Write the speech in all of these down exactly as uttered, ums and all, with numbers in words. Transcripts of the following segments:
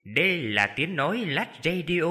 Đây là tiếng nói Lách Radio.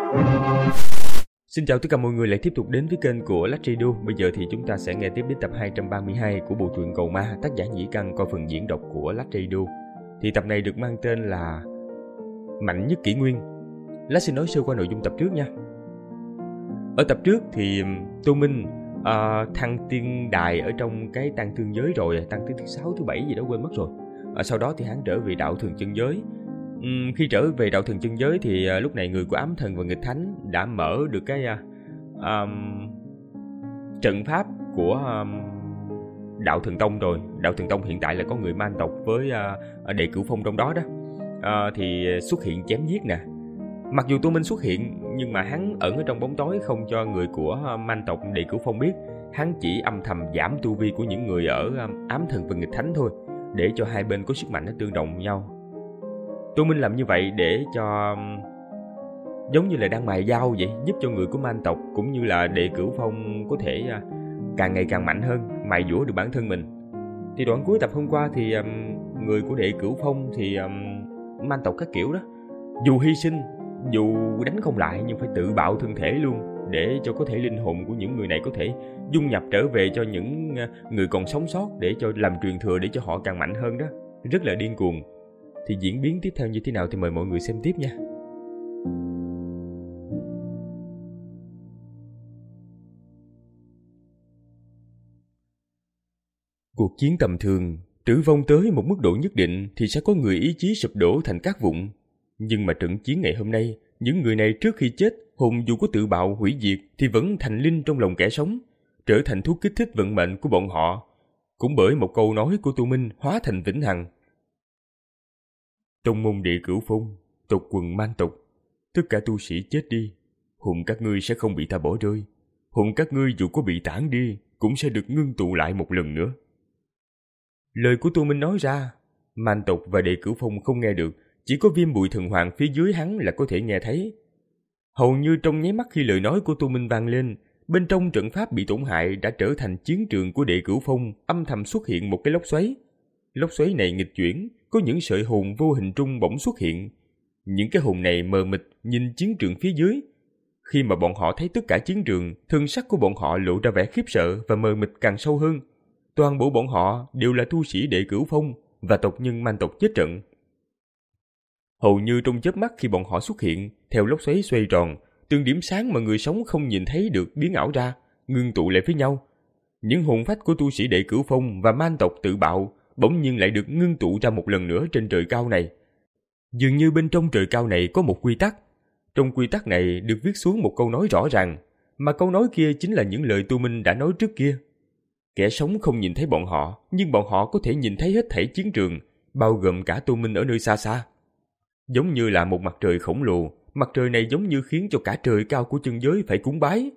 Xin chào tất cả mọi người lại tiếp tục đến với kênh của Lách Radio. Bây giờ thì chúng ta sẽ nghe tiếp đến tập hai trăm ba mươi hai của bộ truyện Cầu Ma, tác giả Nhĩ Căn qua phần diễn đọc của Lách Radio. Thì tập này được mang tên là Mạnh Nhất Kỷ Nguyên. Lách xin nói sơ qua nội dung tập trước nha. Ở tập trước thì Tô Minh uh, thăng tiên đài ở trong cái tăng thương giới rồi, tăng thứ sáu, thứ bảy gì đó quên mất rồi. Uh, sau đó thì hắn trở về đạo thường chân giới. Um, khi trở về đạo thường chân giới thì uh, lúc này người của ám thần và nghịch thánh đã mở được cái uh, um, trận pháp của um, đạo thần tông rồi. Đạo thần tông hiện tại là có người man tộc với uh, đệ cửu phong trong đó đó. Uh, thì xuất hiện chém giết nè. Mặc dù Tô Minh xuất hiện nhưng mà hắn ẩn ở trong bóng tối, không cho người của man tộc đệ cửu phong biết. Hắn chỉ âm thầm giảm tu vi của những người ở ám thần và nghịch thánh thôi, để cho hai bên có sức mạnh nó tương đồng nhau. Tô Minh làm như vậy để cho giống như là đang mài dao vậy, giúp cho người của man tộc cũng như là đệ cửu phong có thể càng ngày càng mạnh hơn, mài dũa được bản thân mình. Thì đoạn cuối tập hôm qua thì người của đệ cửu phong thì man tộc các kiểu đó, dù hy sinh, dù đánh không lại nhưng phải tự bạo thân thể luôn, để cho có thể linh hồn của những người này có thể dung nhập trở về cho những người còn sống sót, để cho làm truyền thừa, để cho họ càng mạnh hơn đó. Rất là điên cuồng. Thì diễn biến tiếp theo như thế nào thì mời mọi người xem tiếp nha. Cuộc chiến tầm thường, tử vong tới một mức độ nhất định thì sẽ có người ý chí sụp đổ thành cát vụn. Nhưng mà trận chiến ngày hôm nay, những người này trước khi chết, hồn dù có tự bạo hủy diệt thì vẫn thành linh trong lòng kẻ sống, trở thành thuốc kích thích vận mệnh của bọn họ. Cũng bởi một câu nói của Tô Minh hóa thành vĩnh hằng. Tông môn đệ cửu phong, tộc quần man tộc, tất cả tu sĩ chết đi, hồn các ngươi sẽ không bị ta bỏ rơi. Hồn các ngươi dù có bị tản đi cũng sẽ được ngưng tụ lại một lần nữa. Lời của Tô Minh nói ra, man tộc và đệ cửu phong không nghe được, chỉ có Viêm Bụi Thần Hoàng phía dưới hắn là có thể nghe thấy. Hầu như trong nháy mắt khi lời nói của Tô Minh vang lên, bên trong trận pháp bị tổn hại đã trở thành chiến trường của đệ cửu phong, âm thầm xuất hiện một cái lốc xoáy. Lốc xoáy này nghịch chuyển, có những sợi hồn vô hình trung bỗng xuất hiện. Những cái hồn này mờ mịt nhìn chiến trường phía dưới. Khi mà bọn họ thấy tất cả chiến trường, thân sắc của bọn họ lộ ra vẻ khiếp sợ và mờ mịt càng sâu hơn. Toàn bộ bọn họ đều là tu sĩ đệ cửu phong và tộc nhân man tộc chết trận. Hầu như trong chớp mắt khi bọn họ xuất hiện, theo lốc xoáy xoay tròn, từng điểm sáng mà người sống không nhìn thấy được biến ảo ra, ngưng tụ lại với nhau. Những hồn phách của tu sĩ đệ cửu phong và man tộc tự bạo bỗng nhiên lại được ngưng tụ ra một lần nữa trên trời cao này. Dường như bên trong trời cao này có một quy tắc. Trong quy tắc này được viết xuống một câu nói rõ ràng, mà câu nói kia chính là những lời Tô Minh đã nói trước kia. Kẻ sống không nhìn thấy bọn họ, nhưng bọn họ có thể nhìn thấy hết thảy chiến trường, bao gồm cả Tô Minh ở nơi xa xa. Giống như là một mặt trời khổng lồ, mặt trời này giống như khiến cho cả trời cao của chân giới phải cúng bái.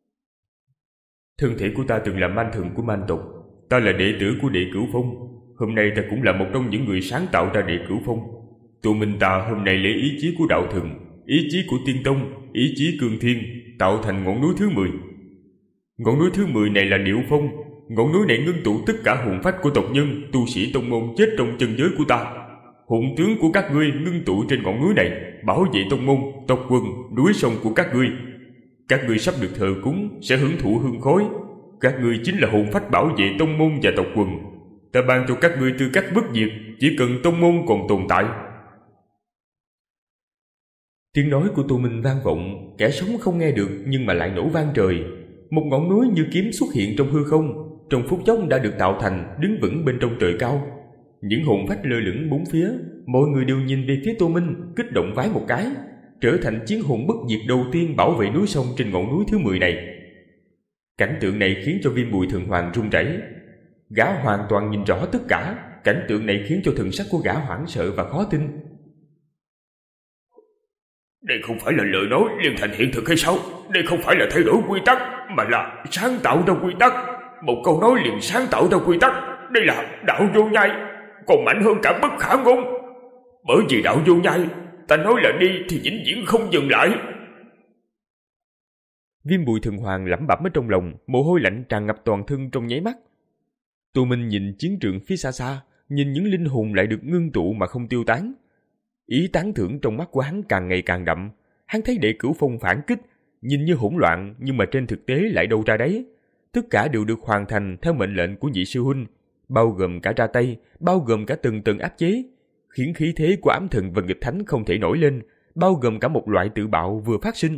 Thân thể của ta từng là man thần của man tộc, ta là đệ tử của đệ cửu phong. Hôm nay ta cũng là một trong những người sáng tạo ra đệ cửu phong. Tô Minh ta hôm nay lấy ý chí của đạo thần, ý chí của tiên tông, ý chí cương thiên, tạo thành ngọn núi thứ mười. Ngọn núi thứ mười này là Điệu Phong. Ngọn núi này ngưng tụ tất cả hồn phách của tộc nhân, tu sĩ tông môn chết trong chân giới của ta. Hồn tướng của các ngươi ngưng tụ trên ngọn núi này, bảo vệ tông môn, tộc quần, núi sông của các ngươi. Các ngươi sắp được thờ cúng, sẽ hưởng thụ hương khói. Các ngươi chính là hồn phách bảo vệ tông môn và tộc quần. Ta ban cho các ngươi tư cách bất diệt, chỉ cần tông môn còn tồn tại. Tiếng nói của Tô Minh vang vọng, kẻ sống không nghe được nhưng mà lại nổ vang trời. Một ngọn núi như kiếm xuất hiện trong hư không, trong phút chốc đã được tạo thành, đứng vững bên trong trời cao. Những hồn phách lơ lửng bốn phía, mọi người đều nhìn về phía Tô Minh, kích động vái một cái, trở thành chiến hồn bất diệt đầu tiên bảo vệ núi sông trên ngọn núi thứ mười này. Cảnh tượng này khiến cho Viêm Bụi Thần Hoàng run rẩy. Gã hoàn toàn nhìn rõ tất cả. Cảnh tượng này khiến cho thần sắc của gã hoảng sợ và khó tin. Đây không phải là lời nói liền thành hiện thực hay sao? Đây không phải là thay đổi quy tắc, mà là sáng tạo ra quy tắc. Một câu nói liền sáng tạo ra quy tắc. Đây là đạo vô nhai, còn mạnh hơn cả bất khả ngôn. Bởi vì đạo vô nhai, ta nói là đi thì vĩnh viễn không dừng lại. Viêm Bụi Thần Hoàng lẩm bẩm ở trong lòng, mồ hôi lạnh tràn ngập toàn thân trong nháy mắt. Tô Minh nhìn chiến trường phía xa xa, nhìn những linh hồn lại được ngưng tụ mà không tiêu tán. Ý tán thưởng trong mắt của hắn càng ngày càng đậm. Hắn thấy Đệ Cửu Phong phản kích, nhìn như hỗn loạn nhưng mà trên thực tế lại đâu ra đấy. Tất cả đều được hoàn thành theo mệnh lệnh của nhị sư huynh, bao gồm cả ra tay, bao gồm cả từng từng áp chế, khiến khí thế của ám thần và nghịch thánh không thể nổi lên, bao gồm cả một loại tự bạo vừa phát sinh.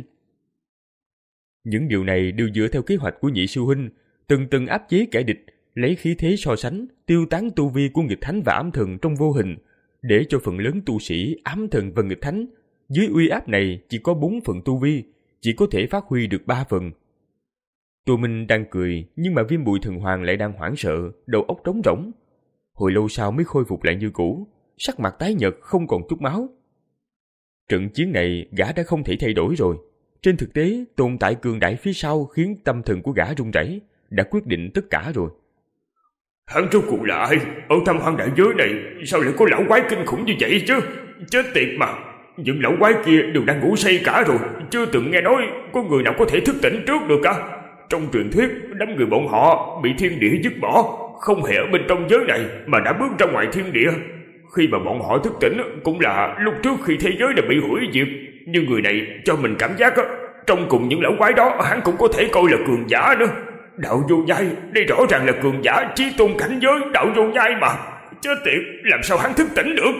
Những điều này đều dựa theo kế hoạch của nhị sư huynh, từng từng áp chế kẻ địch, lấy khí thế so sánh, tiêu tán tu vi của nghịch thánh và ám thần trong vô hình, để cho phần lớn tu sĩ ám thần và nghịch thánh dưới uy áp này chỉ có bốn phần tu vi, chỉ có thể phát huy được ba phần. Tô Minh đang cười, nhưng mà Viêm Bụi Thần Hoàng lại đang hoảng sợ, đầu óc trống rỗng. Hồi lâu sau mới khôi phục lại như cũ, sắc mặt tái nhợt không còn chút máu. Trận chiến này gã đã không thể thay đổi rồi. Trên thực tế, tồn tại cường đại phía sau khiến tâm thần của gã run rẩy, đã quyết định tất cả rồi. Hắn rốt cuộc là ai? Ở Tam Hoang đại giới này sao lại có lão quái kinh khủng như vậy chứ? Chết tiệt mà! Những lão quái kia đều đang ngủ say cả rồi, chưa từng nghe nói có người nào có thể thức tỉnh trước được cả. Trong truyền thuyết, đám người bọn họ bị thiên địa dứt bỏ, không hề ở bên trong giới này mà đã bước ra ngoài thiên địa. Khi mà bọn họ thức tỉnh cũng là lúc trước khi thế giới đã bị hủy diệt. Nhưng người này cho mình cảm giác trong cùng những lão quái đó hắn cũng có thể coi là cường giả nữa. Đạo vô nhai, đây rõ ràng là cường giả chí tôn cảnh giới đạo vô nhai mà. Chết tiệt, làm sao hắn thức tỉnh được?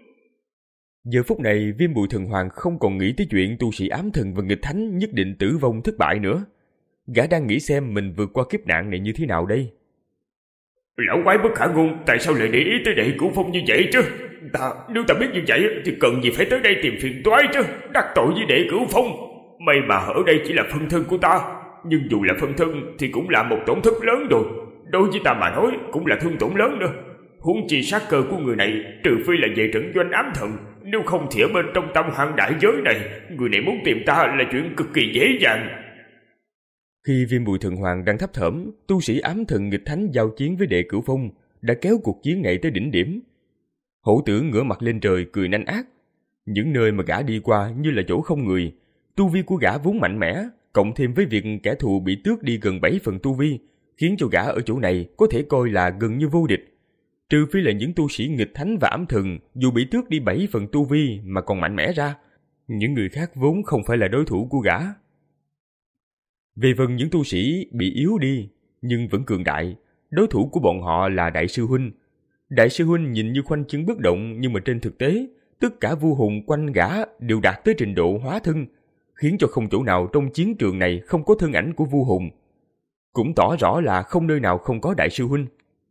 Giờ phút này Viêm Bụi Thần Hoàng không còn nghĩ tới chuyện tu sĩ ám thần và nghịch thánh nhất định tử vong thất bại nữa. Gã đang nghĩ xem mình vượt qua kiếp nạn này như thế nào đây. Lão quái bất khả ngôn, tại sao lại để ý tới Đệ Cửu Phong như vậy chứ? Ta, nếu ta biết như vậy thì cần gì phải tới đây tìm phiền toái chứ? Đắc tội với Đệ Cửu Phong. May mà ở đây chỉ là phân thân của ta, nhưng dù là phân thân thì cũng là một tổn thất lớn rồi. Đối với ta mà nói cũng là thương tổn lớn nữa. Huống chi sát cơ của người này trừ phi là về trận doanh ám thần, nếu không thì ở bên trong Tam Hoang đại giới này, người này muốn tìm ta là chuyện cực kỳ dễ dàng. Khi Viêm Bụi Thần Hoàng đang thấp thởm, tu sĩ ám thần nghịch thánh giao chiến với Đệ Cửu Phong đã kéo cuộc chiến này tới đỉnh điểm. Hổ Tử ngửa mặt lên trời cười nanh ác. Những nơi mà gã đi qua như là chỗ không người. Tu vi của gã vốn mạnh mẽ, cộng thêm với việc kẻ thù bị tước đi gần bảy phần tu vi, khiến cho gã ở chỗ này có thể coi là gần như vô địch. Trừ phi là những tu sĩ nghịch thánh và ám thần dù bị tước đi bảy phần tu vi mà còn mạnh mẽ ra, những người khác vốn không phải là đối thủ của gã. Về phần những tu sĩ bị yếu đi nhưng vẫn cường đại, đối thủ của bọn họ là Đại sư huynh. Đại sư huynh nhìn như khoanh chân bất động, nhưng mà trên thực tế tất cả vua hùng quanh gã đều đạt tới trình độ hóa thân, khiến cho không chỗ nào trong chiến trường này không có thân ảnh của vua hùng. Cũng tỏ rõ là không nơi nào không có Đại sư huynh.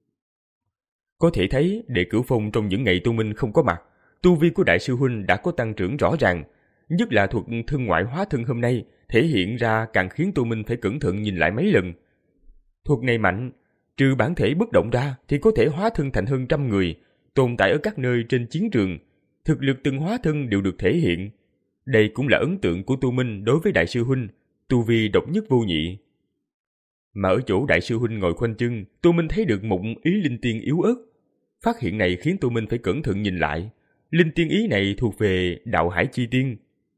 Có thể thấy Đệ Cửu Phong trong những ngày Tô Minh không có mặt, tu vi của Đại sư huynh đã có tăng trưởng rõ ràng, nhất là thuật thân ngoại hóa thân hôm nay thể hiện ra càng khiến Tô Minh phải cẩn thận nhìn lại mấy lần. Thuật này mạnh, trừ bản thể bất động ra thì có thể hóa thân thành hơn trăm người, tồn tại ở các nơi trên chiến trường. Thực lực từng hóa thân đều được thể hiện. Đây cũng là ấn tượng của Tô Minh đối với Đại sư huynh, tu vi độc nhất vô nhị. Mà ở chỗ Đại sư huynh ngồi khoanh chân, Tô Minh thấy được một ý linh tiên yếu ớt. Phát hiện này khiến Tô Minh phải cẩn thận nhìn lại. Linh tiên ý này thuộc về Đạo Hải Chi Tiên.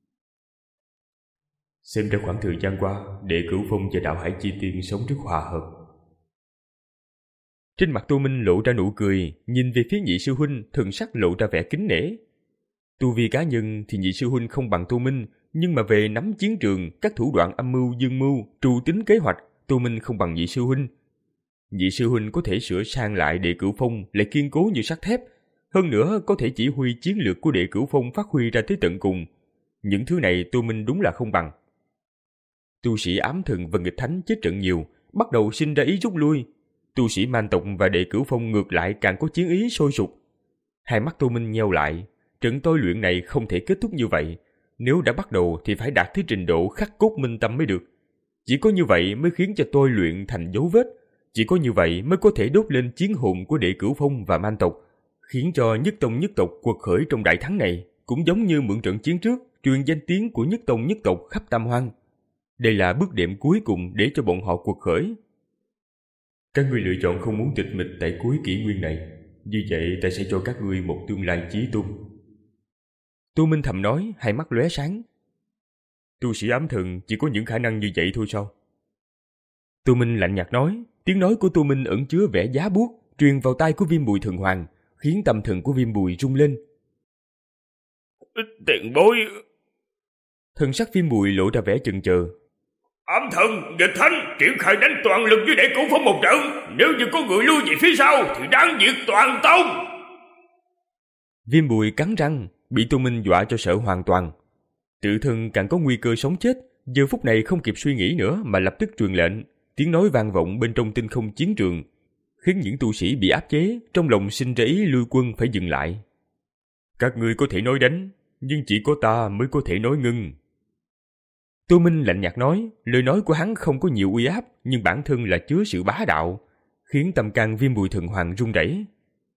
Xem ra khoảng thời gian qua, Đệ Cửu Phong và Đạo Hải Chi Tiên sống rất hòa hợp. Trên mặt Tô Minh lộ ra nụ cười, nhìn về phía nhị sư huynh, thần sắc lộ ra vẻ kính nể. Tu vi cá nhân thì nhị sư huynh không bằng Tô Minh, nhưng mà về nắm chiến trường, các thủ đoạn âm mưu dương mưu, trù tính kế hoạch, Tô Minh không bằng nhị sư huynh. Nhị sư huynh có thể sửa sang lại Đệ Cửu Phong lại kiên cố như sắt thép, hơn nữa có thể chỉ huy chiến lược của Đệ Cửu Phong phát huy ra tới tận cùng. Những thứ này Tô Minh đúng là không bằng. Tu sĩ ám thần và nghịch thánh chết trận nhiều, bắt đầu sinh ra ý rút lui. Tu sĩ man tộc và Đệ Cửu Phong ngược lại càng có chiến ý sôi sục. Hai mắt Tô Minh nheo lại, trận tôi luyện này không thể kết thúc như vậy. Nếu đã bắt đầu thì phải đạt tới trình độ khắc cốt minh tâm mới được. Chỉ có như vậy mới khiến cho tôi luyện thành dấu vết. Chỉ có như vậy mới có thể đốt lên chiến hồn của Đệ Cửu Phong và man tộc, khiến cho nhất tông nhất tộc quật khởi trong đại thắng này, cũng giống như mượn trận chiến trước truyền danh tiếng của nhất tông nhất tộc khắp Tam Hoang. Đây là bước đệm cuối cùng để cho bọn họ quật khởi. Các ngươi lựa chọn không muốn tịch mịch tại cuối kỷ nguyên này, như vậy ta sẽ cho các ngươi một tương lai chí tôn. Tô Minh thầm nói, hai mắt lóe sáng. Tu sĩ ám thần chỉ có những khả năng như vậy thôi sao? Tô Minh lạnh nhạt nói. Tiếng nói của Tô Minh ẩn chứa vẻ giá buốt, truyền vào tai của Viêm Bụi Thần Hoàng, khiến tâm thần của Viêm Bụi rung lên. Tiền bối. Thần sắc Viêm Bùi lộ ra vẻ chần chờ. Ám thần, nghịch thánh, triển khai đánh toàn lực với đệ cửu phong một trận. Nếu như có người lui về phía sau thì đáng diệt toàn tông. Viêm Bùi cắn răng, bị Tô Minh dọa cho sợ hoàn toàn. Tự thân càng có nguy cơ sống chết, giờ phút này không kịp suy nghĩ nữa mà lập tức truyền lệnh. Tiếng nói vang vọng bên trong tinh không chiến trường, khiến những tu sĩ bị áp chế trong lòng sinh ra ý lui quân phải dừng lại. Các ngươi có thể nói đánh, nhưng chỉ có ta mới có thể nói ngưng. Tô Minh lạnh nhạt nói, lời nói của hắn không có nhiều uy áp, nhưng bản thân là chứa sự bá đạo, khiến tâm can Viêm Bùi Thần Hoàng run rẩy.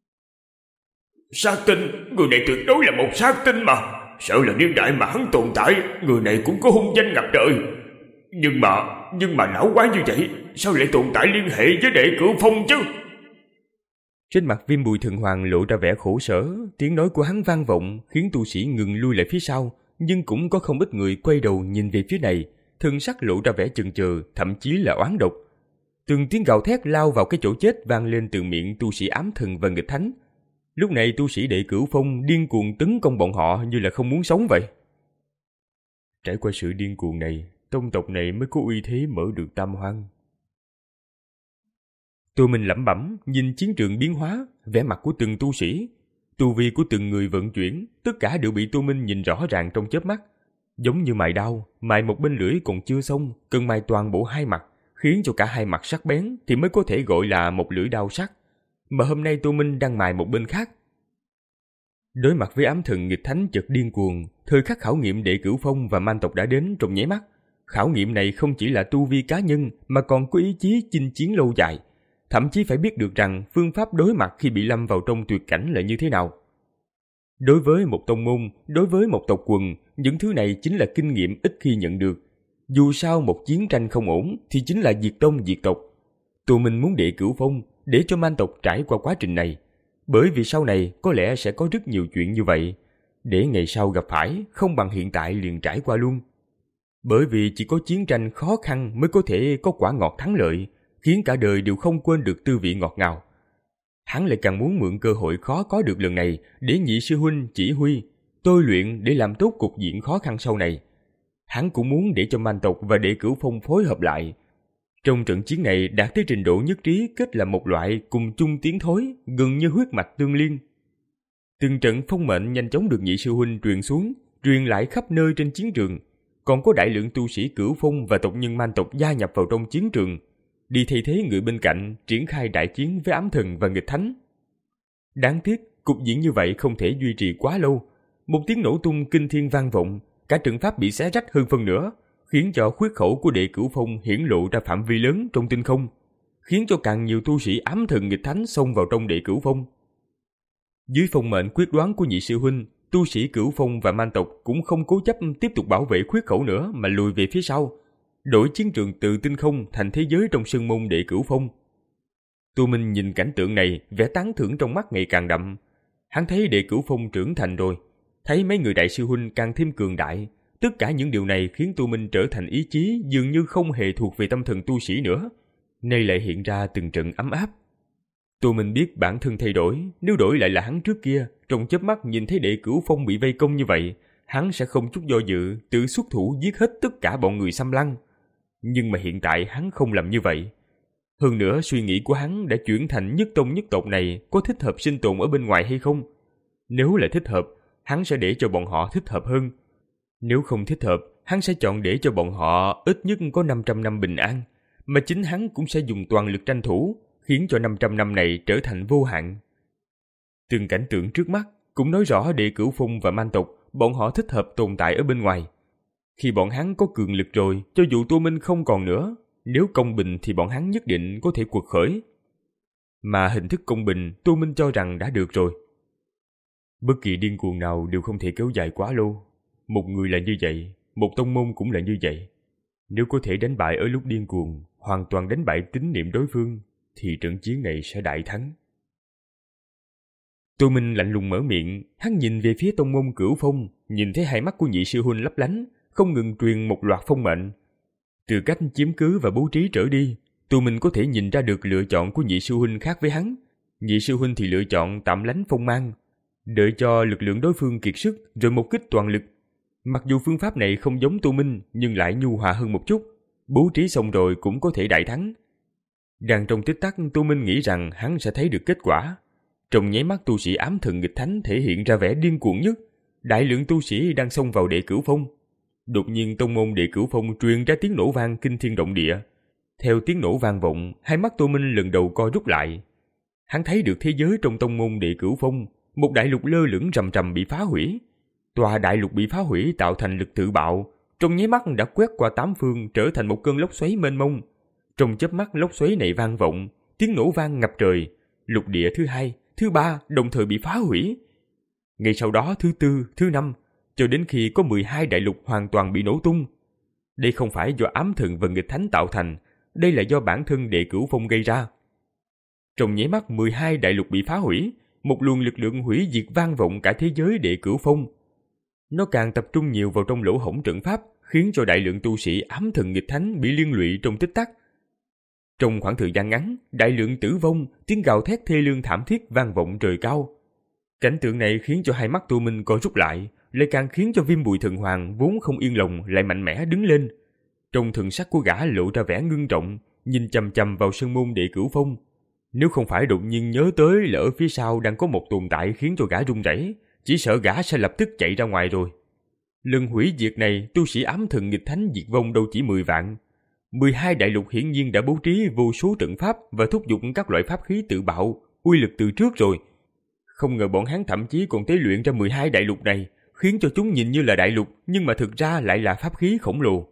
Sát tinh, người này tuyệt đối là một sát tinh mà. Sợ là niên đại mà hắn tồn tại, người này cũng có hung danh ngập trời. Nhưng mà, nhưng mà lão quái như vậy, sao lại tồn tại liên hệ với đệ cửu phong chứ? Trên mặt Viêm Bùi Thần Hoàng lộ ra vẻ khổ sở, tiếng nói của hắn vang vọng, khiến tu sĩ ngừng lui lại phía sau, nhưng cũng có không ít người quay đầu nhìn về phía này, thân sắc lộ ra vẻ chần chừ, thậm chí là oán độc. Từng tiếng gào thét lao vào cái chỗ chết vang lên từ miệng tu sĩ ám thần và nghịch thánh. Lúc này tu sĩ đệ cửu phong điên cuồng tấn công bọn họ như là không muốn sống vậy. Trải qua sự điên cuồng này, tông tộc này mới có uy thế mở được tam hoang. Tô Minh lẩm bẩm nhìn chiến trường biến hóa, vẻ mặt của từng tu sĩ, tu vi của từng người vận chuyển, tất cả đều bị Tô Minh nhìn rõ ràng trong chớp mắt. Giống như mài đao, mài một bên lưỡi còn chưa xong, cần mài toàn bộ hai mặt, khiến cho cả hai mặt sắc bén thì mới có thể gọi là một lưỡi đao sắc. Mà hôm nay Tô Minh đang mài một bên khác. Đối mặt với ám thần nghịch thánh chợt điên cuồng, thời khắc khảo nghiệm đệ cửu phong và man tộc đã đến trong nháy mắt. Khảo nghiệm này không chỉ là tu vi cá nhân mà còn có ý chí chinh chiến lâu dài, thậm chí phải biết được rằng phương pháp đối mặt khi bị lâm vào trong tuyệt cảnh là như thế nào. Đối với một tông môn, đối với một tộc quần, những thứ này chính là kinh nghiệm ít khi nhận được. Dù sao một chiến tranh không ổn thì chính là diệt tông diệt tộc. Tụi mình muốn đệ cửu phong để cho man tộc trải qua quá trình này, bởi vì sau này có lẽ sẽ có rất nhiều chuyện như vậy, để ngày sau gặp phải không bằng hiện tại liền trải qua luôn. Bởi vì chỉ có chiến tranh khó khăn mới có thể có quả ngọt thắng lợi, khiến cả đời đều không quên được tư vị ngọt ngào. Hắn lại càng muốn mượn cơ hội khó có được lần này để nhị sư huynh chỉ huy, tôi luyện để làm tốt cục diện khó khăn sau này. Hắn cũng muốn để cho man tộc và đệ cửu phong phối hợp lại. Trong trận chiến này đạt tới trình độ nhất trí kết là một loại cùng chung tiến thối, gần như huyết mạch tương liên. Từng trận phong mệnh nhanh chóng được nhị sư huynh truyền xuống, truyền lại khắp nơi trên chiến trường. Còn có đại lượng tu sĩ cửu phong và tộc nhân man tộc gia nhập vào trong chiến trường, đi thay thế người bên cạnh triển khai đại chiến với ám thần và nghịch thánh. Đáng tiếc, cục diện như vậy không thể duy trì quá lâu. Một tiếng nổ tung kinh thiên vang vọng, cả trận pháp bị xé rách hơn phân nửa, khiến cho khuyết khẩu của đệ cửu phong hiển lộ ra phạm vi lớn trong tinh không, khiến cho càng nhiều tu sĩ ám thần nghịch thánh xông vào trong đệ cửu phong. Dưới phong mệnh quyết đoán của nhị sư huynh, tu sĩ cửu phong và man tộc cũng không cố chấp tiếp tục bảo vệ khuyết khẩu nữa mà lùi về phía sau, đổi chiến trường từ tinh không thành thế giới trong sơn môn đệ cửu phong. Tu Minh nhìn cảnh tượng này, vẻ tán thưởng trong mắt ngày càng đậm. Hắn thấy đệ cửu phong trưởng thành rồi, thấy mấy người đại sư huynh càng thêm cường đại. Tất cả những điều này khiến Tu Minh trở thành ý chí dường như không hề thuộc về tâm thần tu sĩ nữa, nay lại hiện ra từng trận ấm áp. Tu Minh biết bản thân thay đổi, nếu đổi lại là hắn trước kia, trong chớp mắt nhìn thấy đệ cửu phong bị vây công như vậy, hắn sẽ không chút do dự, tự xuất thủ giết hết tất cả bọn người xâm lăng. Nhưng mà hiện tại hắn không làm như vậy. Hơn nữa suy nghĩ của hắn đã chuyển thành nhất tông nhất tộc này có thích hợp sinh tồn ở bên ngoài hay không. Nếu là thích hợp, hắn sẽ để cho bọn họ thích hợp hơn. Nếu không thích hợp, hắn sẽ chọn để cho bọn họ ít nhất có năm trăm năm bình an, mà chính hắn cũng sẽ dùng toàn lực tranh thủ, khiến cho năm trăm năm này trở thành vô hạn. Từng cảnh tượng trước mắt cũng nói rõ đệ cửu phong và man tộc, bọn họ thích hợp tồn tại ở bên ngoài. Khi bọn hắn có cường lực rồi, cho dù Tô Minh không còn nữa, nếu công bình thì bọn hắn nhất định có thể quật khởi. Mà hình thức công bình, Tô Minh cho rằng đã được rồi. Bất kỳ điên cuồng nào đều không thể kéo dài quá lâu. Một người là như vậy, một tông môn cũng là như vậy. Nếu có thể đánh bại ở lúc điên cuồng, hoàn toàn đánh bại tín niệm đối phương, thì trận chiến này sẽ đại thắng. Tô Minh lạnh lùng mở miệng, hắn nhìn về phía tông môn Cửu Phong, nhìn thấy hai mắt của nhị sư huynh lấp lánh, không ngừng truyền một loạt phong mệnh. Từ cách chiếm cứ và bố trí trở đi, Tô Minh có thể nhìn ra được lựa chọn của nhị sư huynh khác với hắn. Nhị sư huynh thì lựa chọn tạm lánh phong mang. đợi cho lực lượng đối phương kiệt sức rồi một kích toàn lực. Mặc dù phương pháp này không giống Tô Minh nhưng lại nhu hòa hơn một chút, bố trí xong rồi cũng có thể đại thắng. Đang trong tích tắc, Tô Minh nghĩ rằng hắn sẽ thấy được kết quả. Trong nháy mắt, tu sĩ ám thần nghịch thánh thể hiện ra vẻ điên cuồng nhất. Đại lượng tu sĩ đang xông vào Đệ Cửu Phong. Đột nhiên tông môn Đệ Cửu Phong truyền ra tiếng nổ vang kinh thiên động địa. Theo tiếng nổ vang vọng, hai mắt Tô Minh lần đầu co rút lại. Hắn thấy được thế giới trong tông môn Đệ Cửu Phong, một đại lục lơ lửng rầm rầm bị phá hủy. Tòa đại lục bị phá hủy tạo thành lực tự bạo, trong nháy mắt đã quét qua tám phương, trở thành một cơn lốc xoáy mênh mông. Trong chớp mắt, lốc xoáy này vang vọng, tiếng nổ vang ngập trời. Lục địa thứ hai, thứ ba đồng thời bị phá hủy. Ngay sau đó thứ tư, thứ năm, cho đến khi có mười hai đại lục hoàn toàn bị nổ tung. Đây không phải do ám thần và nghịch thánh tạo thành, đây là do bản thân Đệ Cửu Phong gây ra. Trong nháy mắt mười hai đại lục bị phá hủy, một luồng lực lượng hủy diệt vang vọng cả thế giới Đệ Cửu Phong. Nó càng tập trung nhiều vào trong lỗ hổng trận pháp, khiến cho đại lượng tu sĩ ám thần nghịch thánh bị liên lụy trong tích tắc. Trong khoảng thời gian ngắn, đại lượng tử vong, tiếng gào thét thê lương thảm thiết vang vọng trời cao. Cảnh tượng này khiến cho hai mắt Tô Minh co rút lại, lại càng khiến cho Viêm Bụi Thần Hoàng vốn không yên lòng lại mạnh mẽ đứng lên. Trong thần sắc của gã lộ ra vẻ ngưng trọng, nhìn chằm chằm vào sơn môn Đệ Cửu Phong. Nếu không phải đột nhiên nhớ tới là ở phía sau đang có một tồn tại khiến cho gã run rẩy, chỉ sợ gã sẽ lập tức chạy ra ngoài rồi. Lần hủy diệt này, tu sĩ ám thần nghịch thánh diệt vong đâu chỉ mười vạn. mười hai đại lục hiển nhiên đã bố trí vô số trận pháp và thúc giục các loại pháp khí tự bạo, uy lực từ trước rồi. Không ngờ bọn hắn thậm chí còn tế luyện ra mười hai đại lục này, khiến cho chúng nhìn như là đại lục, nhưng mà thực ra lại là pháp khí khổng lồ.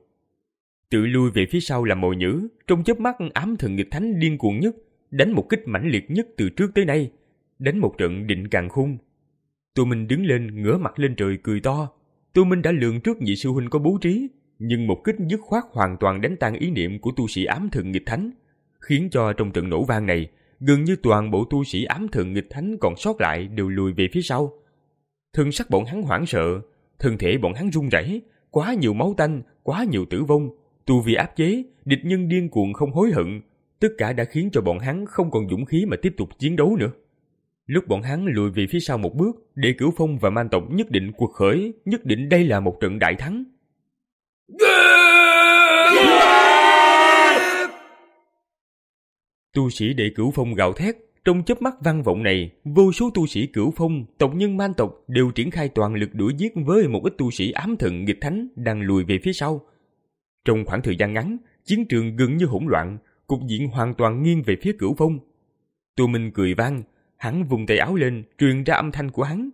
Tự lui về phía sau làm mồi nhữ, trong chớp mắt ám thần nghịch thánh điên cuồng nhất, đánh một kích mãnh liệt nhất từ trước tới nay, đánh một trận định càn khôn. Tô Minh đứng lên, ngửa mặt lên trời cười to. Tô Minh đã lường trước nhị sư huynh có bố trí, nhưng một kích dứt khoát hoàn toàn đánh tan ý niệm của tu sĩ ám thần nghịch thánh, khiến cho trong trận nổ vang này, gần như toàn bộ tu sĩ ám thần nghịch thánh còn sót lại đều lùi về phía sau. Thân sắc bọn hắn hoảng sợ, thân thể bọn hắn run rẩy, quá nhiều máu tanh, quá nhiều tử vong, tu vi áp chế, địch nhân điên cuồng không hối hận, tất cả đã khiến cho bọn hắn không còn dũng khí mà tiếp tục chiến đấu nữa. Lúc bọn hắn lùi về phía sau một bước, Đệ Cửu Phong và Man tộc nhất định quật khởi, nhất định đây là một trận đại thắng. Tu sĩ Đệ Cửu Phong gào thét, trong chớp mắt vang vọng này, vô số tu sĩ Cửu Phong, tộc nhân Man tộc đều triển khai toàn lực đuổi giết với một ít tu sĩ ám thần nghịch thánh đang lùi về phía sau. Trong khoảng thời gian ngắn, chiến trường gần như hỗn loạn, cục diện hoàn toàn nghiêng về phía Cửu Phong. Tô Minh cười vang, hắn vùng tay áo lên, truyền ra âm thanh của hắn.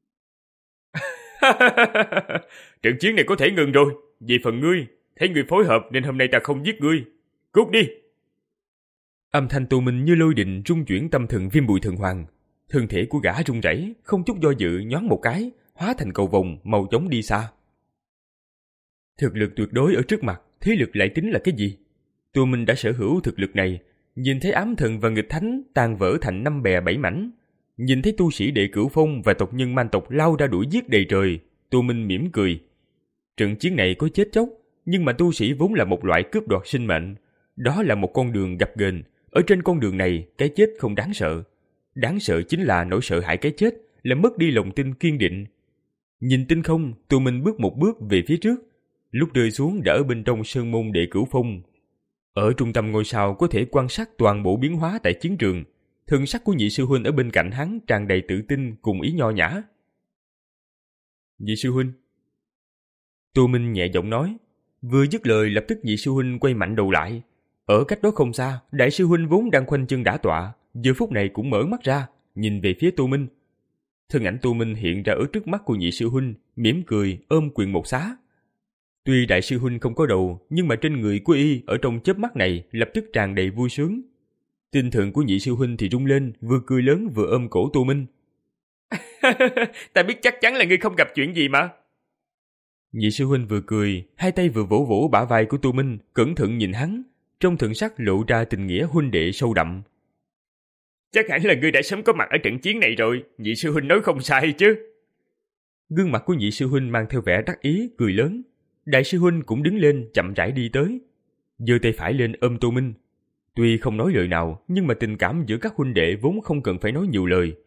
Trận chiến này có thể ngừng rồi. Vì phần ngươi, thấy ngươi phối hợp nên hôm nay ta không giết ngươi. Cút đi. Âm thanh Tô Minh như lôi đình trung chuyển tâm thần Viêm Bụi Thần Hoàng. Thân thể của gã run rẩy, không chút do dự nhoáng một cái, hóa thành cầu vồng mau chóng đi xa. Thực lực tuyệt đối ở trước mặt, thế lực lại tính là cái gì? Tô Minh đã sở hữu thực lực này, nhìn thấy ám thần và nghịch thánh tan vỡ thành năm bè bảy mảnh, nhìn thấy tu sĩ Đệ Cửu Phong và tộc nhân Man tộc lao ra đuổi giết đầy trời, Tô Minh mỉm cười. Trận chiến này có chết chóc, nhưng mà tu sĩ vốn là một loại cướp đoạt sinh mệnh, đó là một con đường gập ghềnh. Ở trên con đường này, cái chết không đáng sợ, đáng sợ chính là nỗi sợ hãi cái chết, là mất đi lòng tin kiên định. Nhìn tinh không, Tô Minh bước một bước về phía trước, lúc rơi xuống đã ở bên trong sơn môn Đệ Cửu Phong. Ở trung tâm ngôi sao có thể quan sát toàn bộ biến hóa tại chiến trường. Thần sắc của nhị sư huynh ở bên cạnh hắn tràn đầy tự tin cùng ý nho nhã. Nhị sư huynh. Tô Minh nhẹ giọng nói. Vừa dứt lời lập tức nhị sư huynh quay mạnh đầu lại. Ở cách đó không xa, đại sư huynh vốn đang khoanh chân đả tọa, giờ phút này cũng mở mắt ra, nhìn về phía Tô Minh. Thân ảnh Tô Minh hiện ra ở trước mắt của nhị sư huynh, mỉm cười ôm quyền một xá. Tuy đại sư huynh không có đầu, nhưng mà trên người của y ở trong chớp mắt này lập tức tràn đầy vui sướng. Tinh thần của nhị sư huynh thì rung lên, vừa cười lớn vừa ôm cổ Tô Minh. Ta biết chắc chắn là ngươi không gặp chuyện gì mà. Nhị sư huynh vừa cười, hai tay vừa vỗ vỗ bả vai của Tô Minh, cẩn thận nhìn hắn, trong thần sắc lộ ra tình nghĩa huynh đệ sâu đậm. Chắc hẳn là ngươi đã sớm có mặt ở trận chiến này rồi, nhị sư huynh nói không sai chứ. Gương mặt của nhị sư huynh mang theo vẻ đắc ý, cười lớn. Đại sư huynh cũng đứng lên chậm rãi đi tới, giơ tay phải lên ôm Tô Minh. Tuy không nói lời nào, nhưng mà tình cảm giữa các huynh đệ vốn không cần phải nói nhiều lời.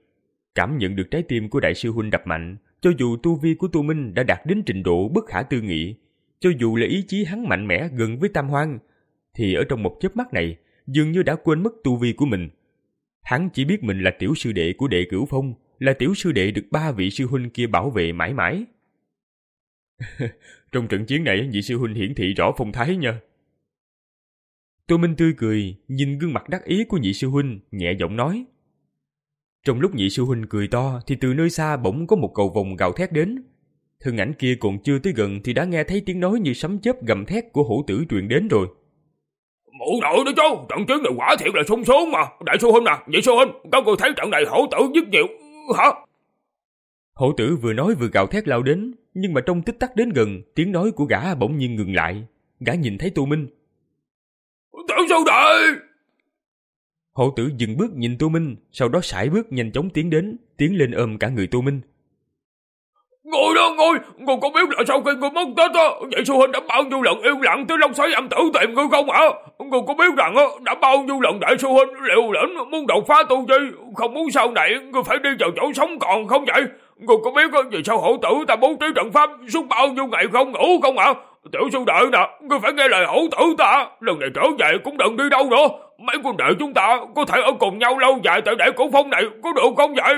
Cảm nhận được trái tim của đại sư huynh đập mạnh, cho dù tu vi của Tô Minh đã đạt đến trình độ bất khả tư nghị, cho dù là ý chí hắn mạnh mẽ gần với Tam Hoang, thì ở trong một chớp mắt này, dường như đã quên mất tu vi của mình. Hắn chỉ biết mình là tiểu sư đệ của Đệ Cửu Phong, là tiểu sư đệ được ba vị sư huynh kia bảo vệ mãi mãi. Trong trận chiến này, vị sư huynh hiển thị rõ phong thái nha. Tô Minh tươi cười, nhìn gương mặt đắc ý của nhị sư huynh, nhẹ giọng nói. Trong lúc nhị sư huynh cười to, thì từ nơi xa bỗng có một cầu vồng gào thét đến. Thân ảnh kia còn chưa tới gần thì đã nghe thấy tiếng nói như sấm chớp gầm thét của hổ tử truyền đến rồi. Mụ nội đó chú, trận chiến này quả thiệt là sung sướng mà. Đại sư huynh nè, nhị sư huynh, các người thấy trận này hổ tử giết nhiều hả? Hổ tử vừa nói vừa gào thét lao đến, nhưng mà trong tích tắc đến gần, tiếng nói của gã bỗng nhiên ngừng lại. Gã nhìn thấy Tô Minh. Tiểu sư đệ! Hổ tử dừng bước nhìn Tô Minh, sau đó sải bước nhanh chóng tiến đến, tiến lên ôm cả người Tô Minh. Ngồi đó ngồi, ngồi có biết là sau khi ngươi mất tích á, vậy sư huynh đã bao nhiêu lần yên lặng tới Long Xoáy âm tử tìm ngươi không hả? Ngươi có biết rằng á, đã bao nhiêu lần đại sư huynh liều lĩnh muốn đột phá tu vi, không muốn sau này ngươi phải đi vào chỗ sống còn không vậy? Ngươi có biết á, vì sao hổ tử ta bố trí trận pháp suốt bao nhiêu ngày không ngủ không hả? Tiểu sư đệ nè, ngươi phải nghe lời hổ tử ta, lần này trở về cũng đừng đi đâu nữa. Mấy quân đệ chúng ta có thể ở cùng nhau lâu dài tại Đệ Cửu Phong này, có được không vậy?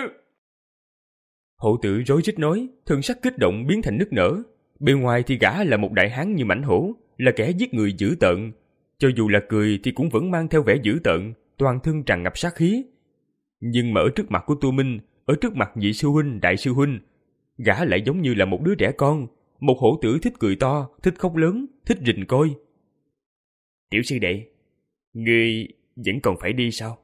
Hổ tử rối rít nói, thần sắc kích động biến thành nức nở. Bên ngoài thì gã là một đại hán như mãnh hổ, là kẻ giết người dữ tợn. Cho dù là cười thì cũng vẫn mang theo vẻ dữ tợn, toàn thân tràn ngập sát khí. Nhưng mà ở trước mặt của Tô Minh, ở trước mặt nhị sư huynh, đại sư huynh, gã lại giống như là một đứa trẻ con, một hổ tử thích cười to, thích khóc lớn, thích rình coi. Tiểu sư đệ, ngươi vẫn còn phải đi sao?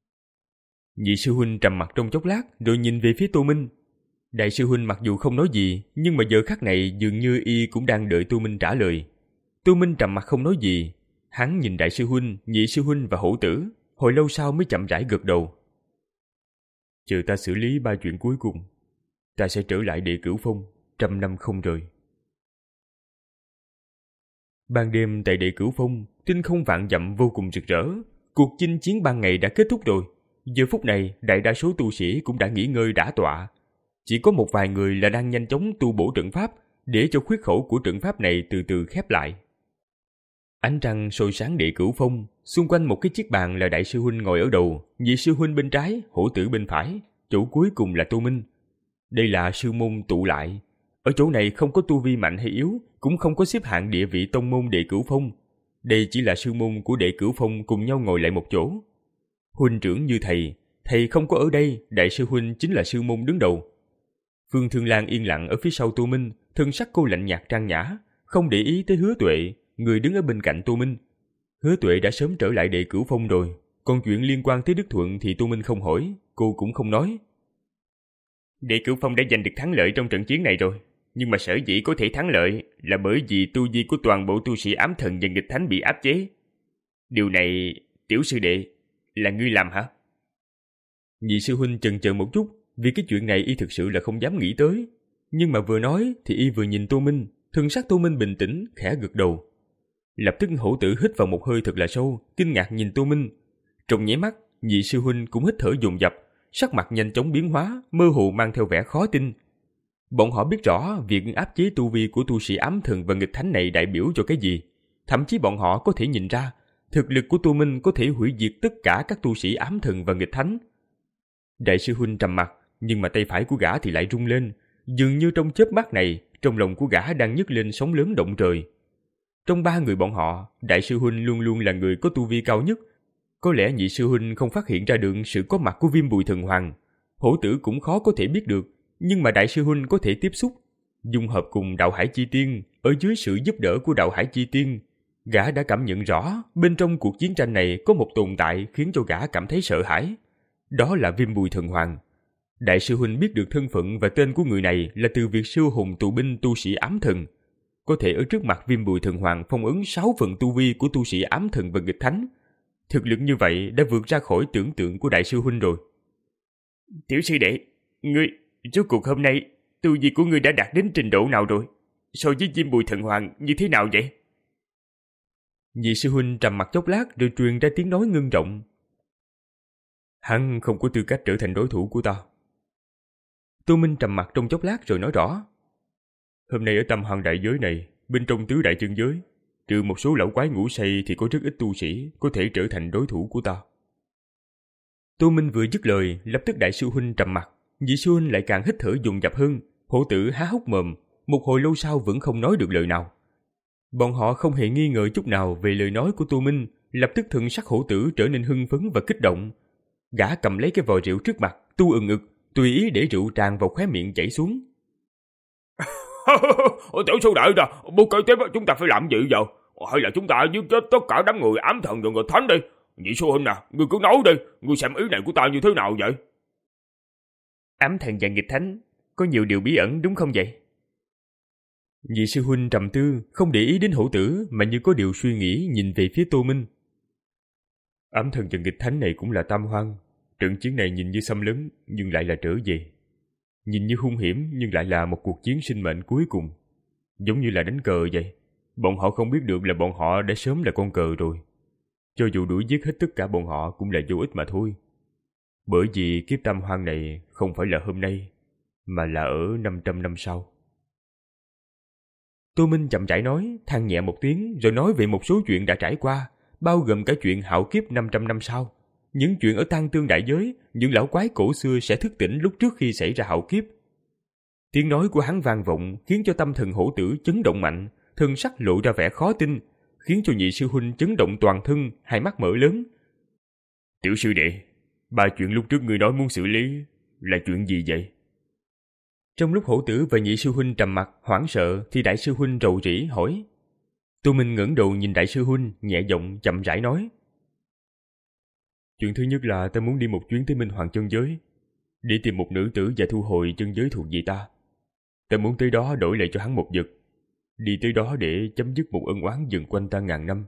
Nhị sư huynh trầm mặt trong chốc lát rồi nhìn về phía Tô Minh. Đại sư huynh mặc dù không nói gì, nhưng mà giờ khắc này dường như y cũng đang đợi Tô Minh trả lời. Tô Minh trầm mặt không nói gì, hắn nhìn đại sư huynh, nhị sư huynh và hổ tử, hồi lâu sau mới chậm rãi gật đầu. Chờ ta xử lý ba chuyện cuối cùng, ta sẽ trở lại Đệ Cửu Phong, trăm năm không rời. Ban đêm tại Đệ Cửu Phong, tinh không vạn dặm vô cùng rực rỡ. Cuộc chinh chiến ban ngày đã kết thúc rồi. Giờ phút này, đại đa số tu sĩ cũng đã nghỉ ngơi đả tọa. Chỉ có một vài người là đang nhanh chóng tu bổ trận pháp, để cho khuyết khẩu của trận pháp này từ từ khép lại. Ánh trăng soi sáng Đệ Cửu Phong, xung quanh một cái chiếc bàn là đại sư huynh ngồi ở đầu, nhị sư huynh bên trái, hổ tử bên phải, chỗ cuối cùng là Tô Minh. Đây là sư môn tụ lại. Ở chỗ này không có tu vi mạnh hay yếu, cũng không có xếp hạng địa vị tông môn Đệ Cửu Phong. Đây chỉ là sư môn của Đệ Cửu Phong cùng nhau ngồi lại một chỗ. Huynh trưởng như thầy, thầy không có ở đây, đại sư huynh chính là sư môn đứng đầu. Phương Thương Lan yên lặng ở phía sau Tô Minh, thân sắc cô lạnh nhạt trang nhã, không để ý tới Hứa Tuệ, người đứng ở bên cạnh Tô Minh. Hứa Tuệ đã sớm trở lại Đệ Cửu Phong rồi, còn chuyện liên quan tới Đức Thuận thì Tô Minh không hỏi, cô cũng không nói. Đệ Cửu Phong đã giành được thắng lợi trong trận chiến này rồi, nhưng mà sở dĩ có thể thắng lợi là bởi vì tu vi của toàn bộ tu sĩ ám thần và nghịch thánh bị áp chế. Điều này, tiểu sư đệ, là ngươi làm hả? Nhị sư huynh chần chờ một chút, vì cái chuyện này y thực sự là không dám nghĩ tới. Nhưng mà vừa nói thì y vừa nhìn Tô Minh, thân sắc Tô Minh bình tĩnh, khẽ gật đầu. Lập tức hổ tử hít vào một hơi thật là sâu, kinh ngạc nhìn Tô Minh. Trong nháy mắt, nhị sư huynh cũng hít thở dồn dập, sắc mặt nhanh chóng biến hóa, mơ hồ mang theo vẻ khó tin. Bọn họ biết rõ việc áp chế tu vi của tu sĩ ám thần và nghịch thánh này đại biểu cho cái gì. Thậm chí bọn họ có thể nhìn ra, thực lực của Tô Minh có thể hủy diệt tất cả các tu sĩ ám thần và nghịch thánh. Đại sư huynh trầm mặt, nhưng mà tay phải của gã thì lại rung lên, dường như trong chớp mắt này, trong lòng của gã đang nhấc lên sóng lớn động trời. Trong ba người bọn họ, đại sư huynh luôn luôn là người có tu vi cao nhất. Có lẽ nhị sư huynh không phát hiện ra được sự có mặt của Viêm Bùi Thần Hoàng. Hổ tử cũng khó có thể biết được, nhưng mà đại sư huynh có thể tiếp xúc. Dung hợp cùng Đạo Hải Chi Tiên, ở dưới sự giúp đỡ của Đạo Hải Chi Tiên, gã đã cảm nhận rõ bên trong cuộc chiến tranh này có một tồn tại khiến cho gã cảm thấy sợ hãi. Đó là Viêm Bùi Thần Hoàng. Đại sư huynh biết được thân phận và tên của người này là từ việc siêu hùng tù binh tu sĩ ám thần. Có thể ở trước mặt Viêm Bùi Thần Hoàng phong ấn sáu phần tu vi của tu sĩ ám thần và nghịch thánh. Thực lực như vậy đã vượt ra khỏi tưởng tượng của đại sư huynh rồi. Tiểu sư đệ, ngươi, rốt cuộc hôm nay, tu vi của ngươi đã đạt đến trình độ nào rồi? So với Viêm Bùi Thần Hoàng như thế nào vậy? Nhị sư huynh trầm mặt chốc lát rồi truyền ra tiếng nói ngưng trọng. Hắn không có tư cách trở thành đối thủ của ta. Tô Minh trầm mặc trong chốc lát rồi nói rõ. Hôm nay ở Tam Hoàng đại giới này, bên trong tứ đại chân giới, trừ một số lão quái ngủ say thì có rất ít tu sĩ có thể trở thành đối thủ của ta. Tô Minh vừa dứt lời, lập tức đại sư huynh trầm mặt, vị sư huynh lại càng hít thở dồn dập hơn. Hổ tử há hốc mồm, một hồi lâu sau vẫn không nói được lời nào. Bọn họ không hề nghi ngờ chút nào về lời nói của Tô Minh, lập tức thần sắc hổ tử trở nên hưng phấn và kích động. Gã cầm lấy cái vò rượu trước mặt, tu ừng ực, tùy ý để rượu tràn vào khóe miệng chảy xuống. Tiểu sư đệ ra, bước kế tiếp chúng ta phải làm gì vậy? Hay là chúng ta giết chết tất cả đám người ám thần và người thánh đi? Nhị sư huynh à, ngươi cứ nói đi, ngươi xem ý này của ta như thế nào vậy? Ám thần và nghịch thánh có nhiều điều bí ẩn đúng không vậy? Nhị sư huynh trầm tư, không để ý đến hổ tử mà như có điều suy nghĩ nhìn về phía Tô Minh. Ám thần và nghịch thánh này cũng là tam hoang. Trận chiến này nhìn như xâm lấn nhưng lại là trở về. Nhìn như hung hiểm nhưng lại là một cuộc chiến sinh mệnh cuối cùng. Giống như là đánh cờ vậy. Bọn họ không biết được là bọn họ đã sớm là con cờ rồi. Cho dù đuổi giết hết tất cả bọn họ cũng là vô ích mà thôi. Bởi vì kiếp tam hoang này không phải là hôm nay, mà là ở năm trăm năm sau. Tô Minh chậm rãi nói, than nhẹ một tiếng rồi nói về một số chuyện đã trải qua, bao gồm cả chuyện hạo kiếp năm trăm năm sau. Những chuyện ở Tang Tương đại giới, những lão quái cổ xưa sẽ thức tỉnh lúc trước khi xảy ra hạo kiếp. Tiếng nói của hắn vang vọng khiến cho tâm thần hổ tử chấn động mạnh, thân sắc lộ ra vẻ khó tin, khiến cho nhị sư huynh chấn động toàn thân, hai mắt mở lớn. Tiểu sư đệ, ba chuyện lúc trước ngươi nói muốn xử lý là chuyện gì vậy? Trong lúc hổ tử và nhị sư huynh trầm mặc hoảng sợ thì đại sư huynh rầu rĩ hỏi. Tô Minh ngẩng đầu nhìn đại sư huynh, nhẹ giọng chậm rãi nói. Chuyện thứ nhất là ta muốn đi một chuyến tới Minh Hoàng chân giới, để tìm một nữ tử và thu hồi chân giới thuộc về ta. Ta muốn tới đó đổi lại cho hắn một vật, đi tới đó để chấm dứt một ân oán dần quanh ta ngàn năm.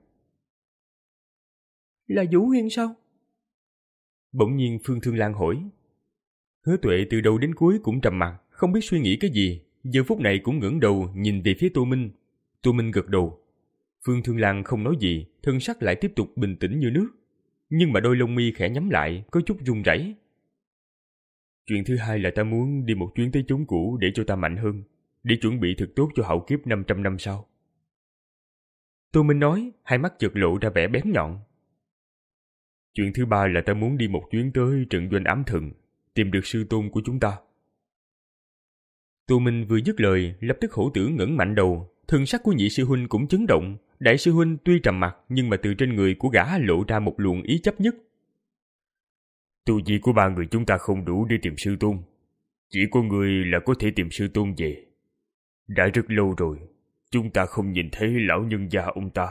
Là Vũ Huyên sao? Bỗng nhiên Phương Thương Lan hỏi. Hứa Tuệ từ đầu đến cuối cũng trầm mặc, không biết suy nghĩ cái gì, giờ phút này cũng ngẩng đầu nhìn về phía Tô Minh. Tô Minh gật đầu. Phương Thương Lan không nói gì, thân sắc lại tiếp tục bình tĩnh như nước, nhưng mà đôi lông mi khẽ nhắm lại, có chút run rẩy. Chuyện thứ hai là ta muốn đi một chuyến tới chốn cũ để cho ta mạnh hơn, để chuẩn bị thật tốt cho hạo kiếp năm trăm năm sau. Tô Minh nói, hai mắt chợt lộ ra vẻ bén nhọn. Chuyện thứ ba là ta muốn đi một chuyến tới trận doanh ám thần, tìm được sư tôn của chúng ta. Tô Minh vừa dứt lời, lập tức hổ tử ngẩng mạnh đầu, thân sắc của nhị sư huynh cũng chấn động. Đại sư huynh tuy trầm mặc nhưng mà từ trên người của gã lộ ra một luồng ý chấp nhất. Tu vi của ba người chúng ta không đủ để tìm sư tôn, chỉ có người là có thể tìm sư tôn về. Đã rất lâu rồi, chúng ta không nhìn thấy lão nhân gia ông ta.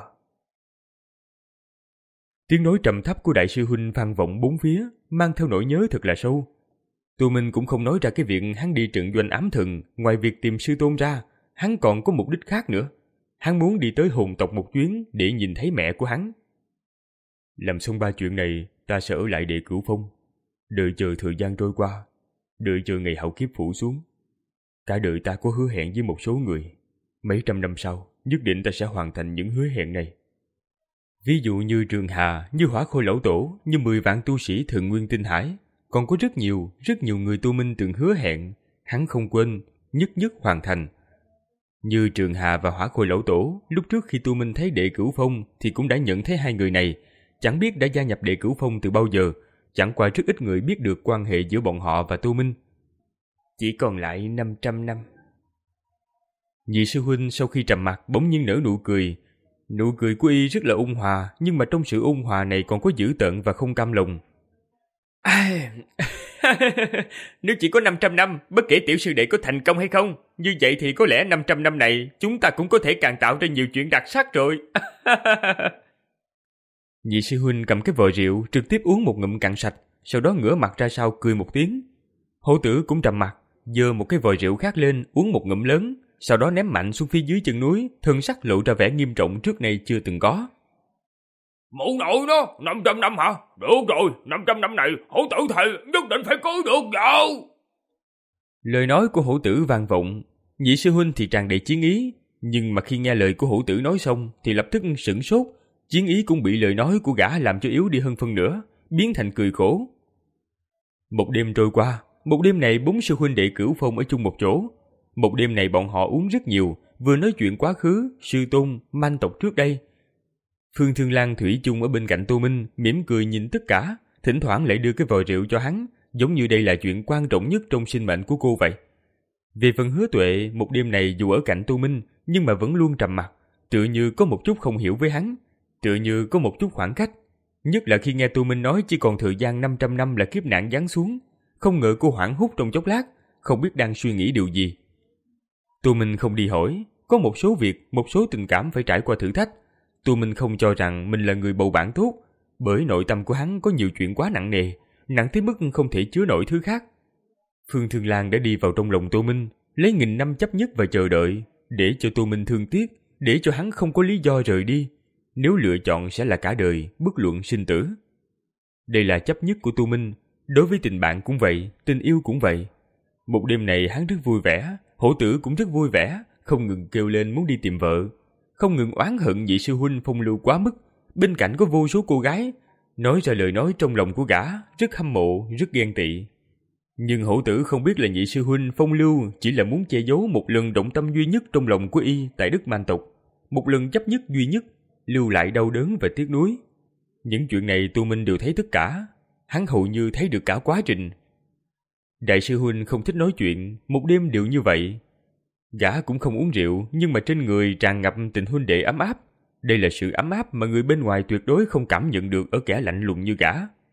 Tiếng nói trầm thấp của đại sư huynh vang vọng bốn phía, mang theo nỗi nhớ thật là sâu. Tô Minh cũng không nói ra cái việc hắn đi trận doanh ám thần, ngoài việc tìm sư tôn ra, hắn còn có mục đích khác nữa. Hắn muốn đi tới hồn tộc một chuyến để nhìn thấy mẹ của hắn. Làm xong ba chuyện này, ta sẽ ở lại để cửu phong, đợi chờ thời gian trôi qua, đợi chờ ngày hạo kiếp phủ xuống. Cả đời ta có hứa hẹn với một số người, mấy trăm năm sau, nhất định ta sẽ hoàn thành những hứa hẹn này. Ví dụ như Trường Hà, như Hỏa Khôi Lão Tổ, như mười vạn tu sĩ Thần Nguyên Tinh Hải, còn có rất nhiều, rất nhiều người Tô Minh từng hứa hẹn, hắn không quên, nhất nhất hoàn thành. Như Trường Hà và Hỏa Khôi Lão Tổ, lúc trước khi Tô Minh thấy Đệ Cửu Phong thì cũng đã nhận thấy hai người này, chẳng biết đã gia nhập Đệ Cửu Phong từ bao giờ, chẳng qua rất ít người biết được quan hệ giữa bọn họ và Tô Minh. Chỉ còn lại năm trăm năm. Nhị sư huynh sau khi trầm mặc bỗng nhiên nở nụ cười. Nụ cười của y rất là ôn hòa, nhưng mà trong sự ôn hòa này còn có dữ tợn và không cam lòng. À, nếu chỉ có năm trăm năm, bất kể tiểu sư đệ có thành công hay không, như vậy thì có lẽ năm trăm năm này chúng ta cũng có thể càng tạo ra nhiều chuyện đặc sắc rồi. Nhị sư huynh cầm cái vò rượu trực tiếp uống một ngụm cạn sạch, sau đó ngửa mặt ra sau cười một tiếng. Hổ tử cũng trầm mặt, giơ một cái vò rượu khác lên uống một ngụm lớn, sau đó ném mạnh xuống phía dưới chân núi, thân sắc lộ ra vẻ nghiêm trọng trước nay chưa từng có. Mụ nội nó, năm trăm năm hả? Được rồi, năm trăm năm này, hổ tử thầy nhất định phải có được vào. Lời nói của hổ tử vang vọng, nhị sư huynh thì tràn đầy chiến ý, nhưng mà khi nghe lời của hổ tử nói xong thì lập tức sửng sốt, chiến ý cũng bị lời nói của gã làm cho yếu đi hơn phân nửa, biến thành cười khổ. Một đêm trôi qua, Một đêm này bốn sư huynh đệ Cửu Phong ở chung một chỗ. Một đêm này bọn họ uống rất nhiều, vừa nói chuyện quá khứ, sư tôn, manh tộc trước đây. Phương Thương Lan thủy chung ở bên cạnh Tô Minh, mỉm cười nhìn tất cả, thỉnh thoảng lại đưa cái vò rượu cho hắn, giống như đây là chuyện quan trọng nhất trong sinh mệnh của cô vậy. Về phần Hứa Tuệ, một đêm này dù ở cạnh Tô Minh, nhưng mà vẫn luôn trầm mặc, tựa như có một chút không hiểu với hắn, tựa như có một chút khoảng cách. Nhất là khi nghe Tô Minh nói chỉ còn thời gian năm trăm năm là kiếp nạn giáng xuống, không ngờ cô hoảng hốt trong chốc lát, không biết đang suy nghĩ điều gì. Tô Minh không đi hỏi, có một số việc, một số tình cảm phải trải qua thử thách. Tô Minh không cho rằng mình là người bầu bạn tốt, bởi nội tâm của hắn có nhiều chuyện quá nặng nề, nặng tới mức không thể chứa nổi thứ khác. Phương Thương Lan đã đi vào trong lòng Tô Minh, lấy nghìn năm chấp nhất và chờ đợi, để cho Tô Minh thương tiếc, để cho hắn không có lý do rời đi. Nếu lựa chọn sẽ là cả đời, bất luận sinh tử. Đây là chấp nhất của Tô Minh, đối với tình bạn cũng vậy, tình yêu cũng vậy. Một đêm này hắn rất vui vẻ, Hổ Tử cũng rất vui vẻ, không ngừng kêu lên muốn đi tìm vợ, không ngừng oán hận vị sư huynh phong lưu quá mức. Bên cạnh có vô số cô gái, nói ra lời nói trong lòng của gã, rất hâm mộ, rất ghen tị. Nhưng Hổ Tử không biết là nhị sư huynh phong lưu chỉ là muốn che giấu một lần động tâm duy nhất trong lòng của y tại đất Man tộc, một lần chấp nhất duy nhất, lưu lại đau đớn và tiếc nuối. Những chuyện này Tô Minh đều thấy tất cả, hắn hầu như thấy được cả quá trình. Đại sư huynh không thích nói chuyện, một đêm đều như vậy. Gã cũng không uống rượu, nhưng mà trên người tràn ngập tình huynh đệ ấm áp. Đây là sự ấm áp mà người bên ngoài tuyệt đối không cảm nhận được ở kẻ lạnh lùng như gã.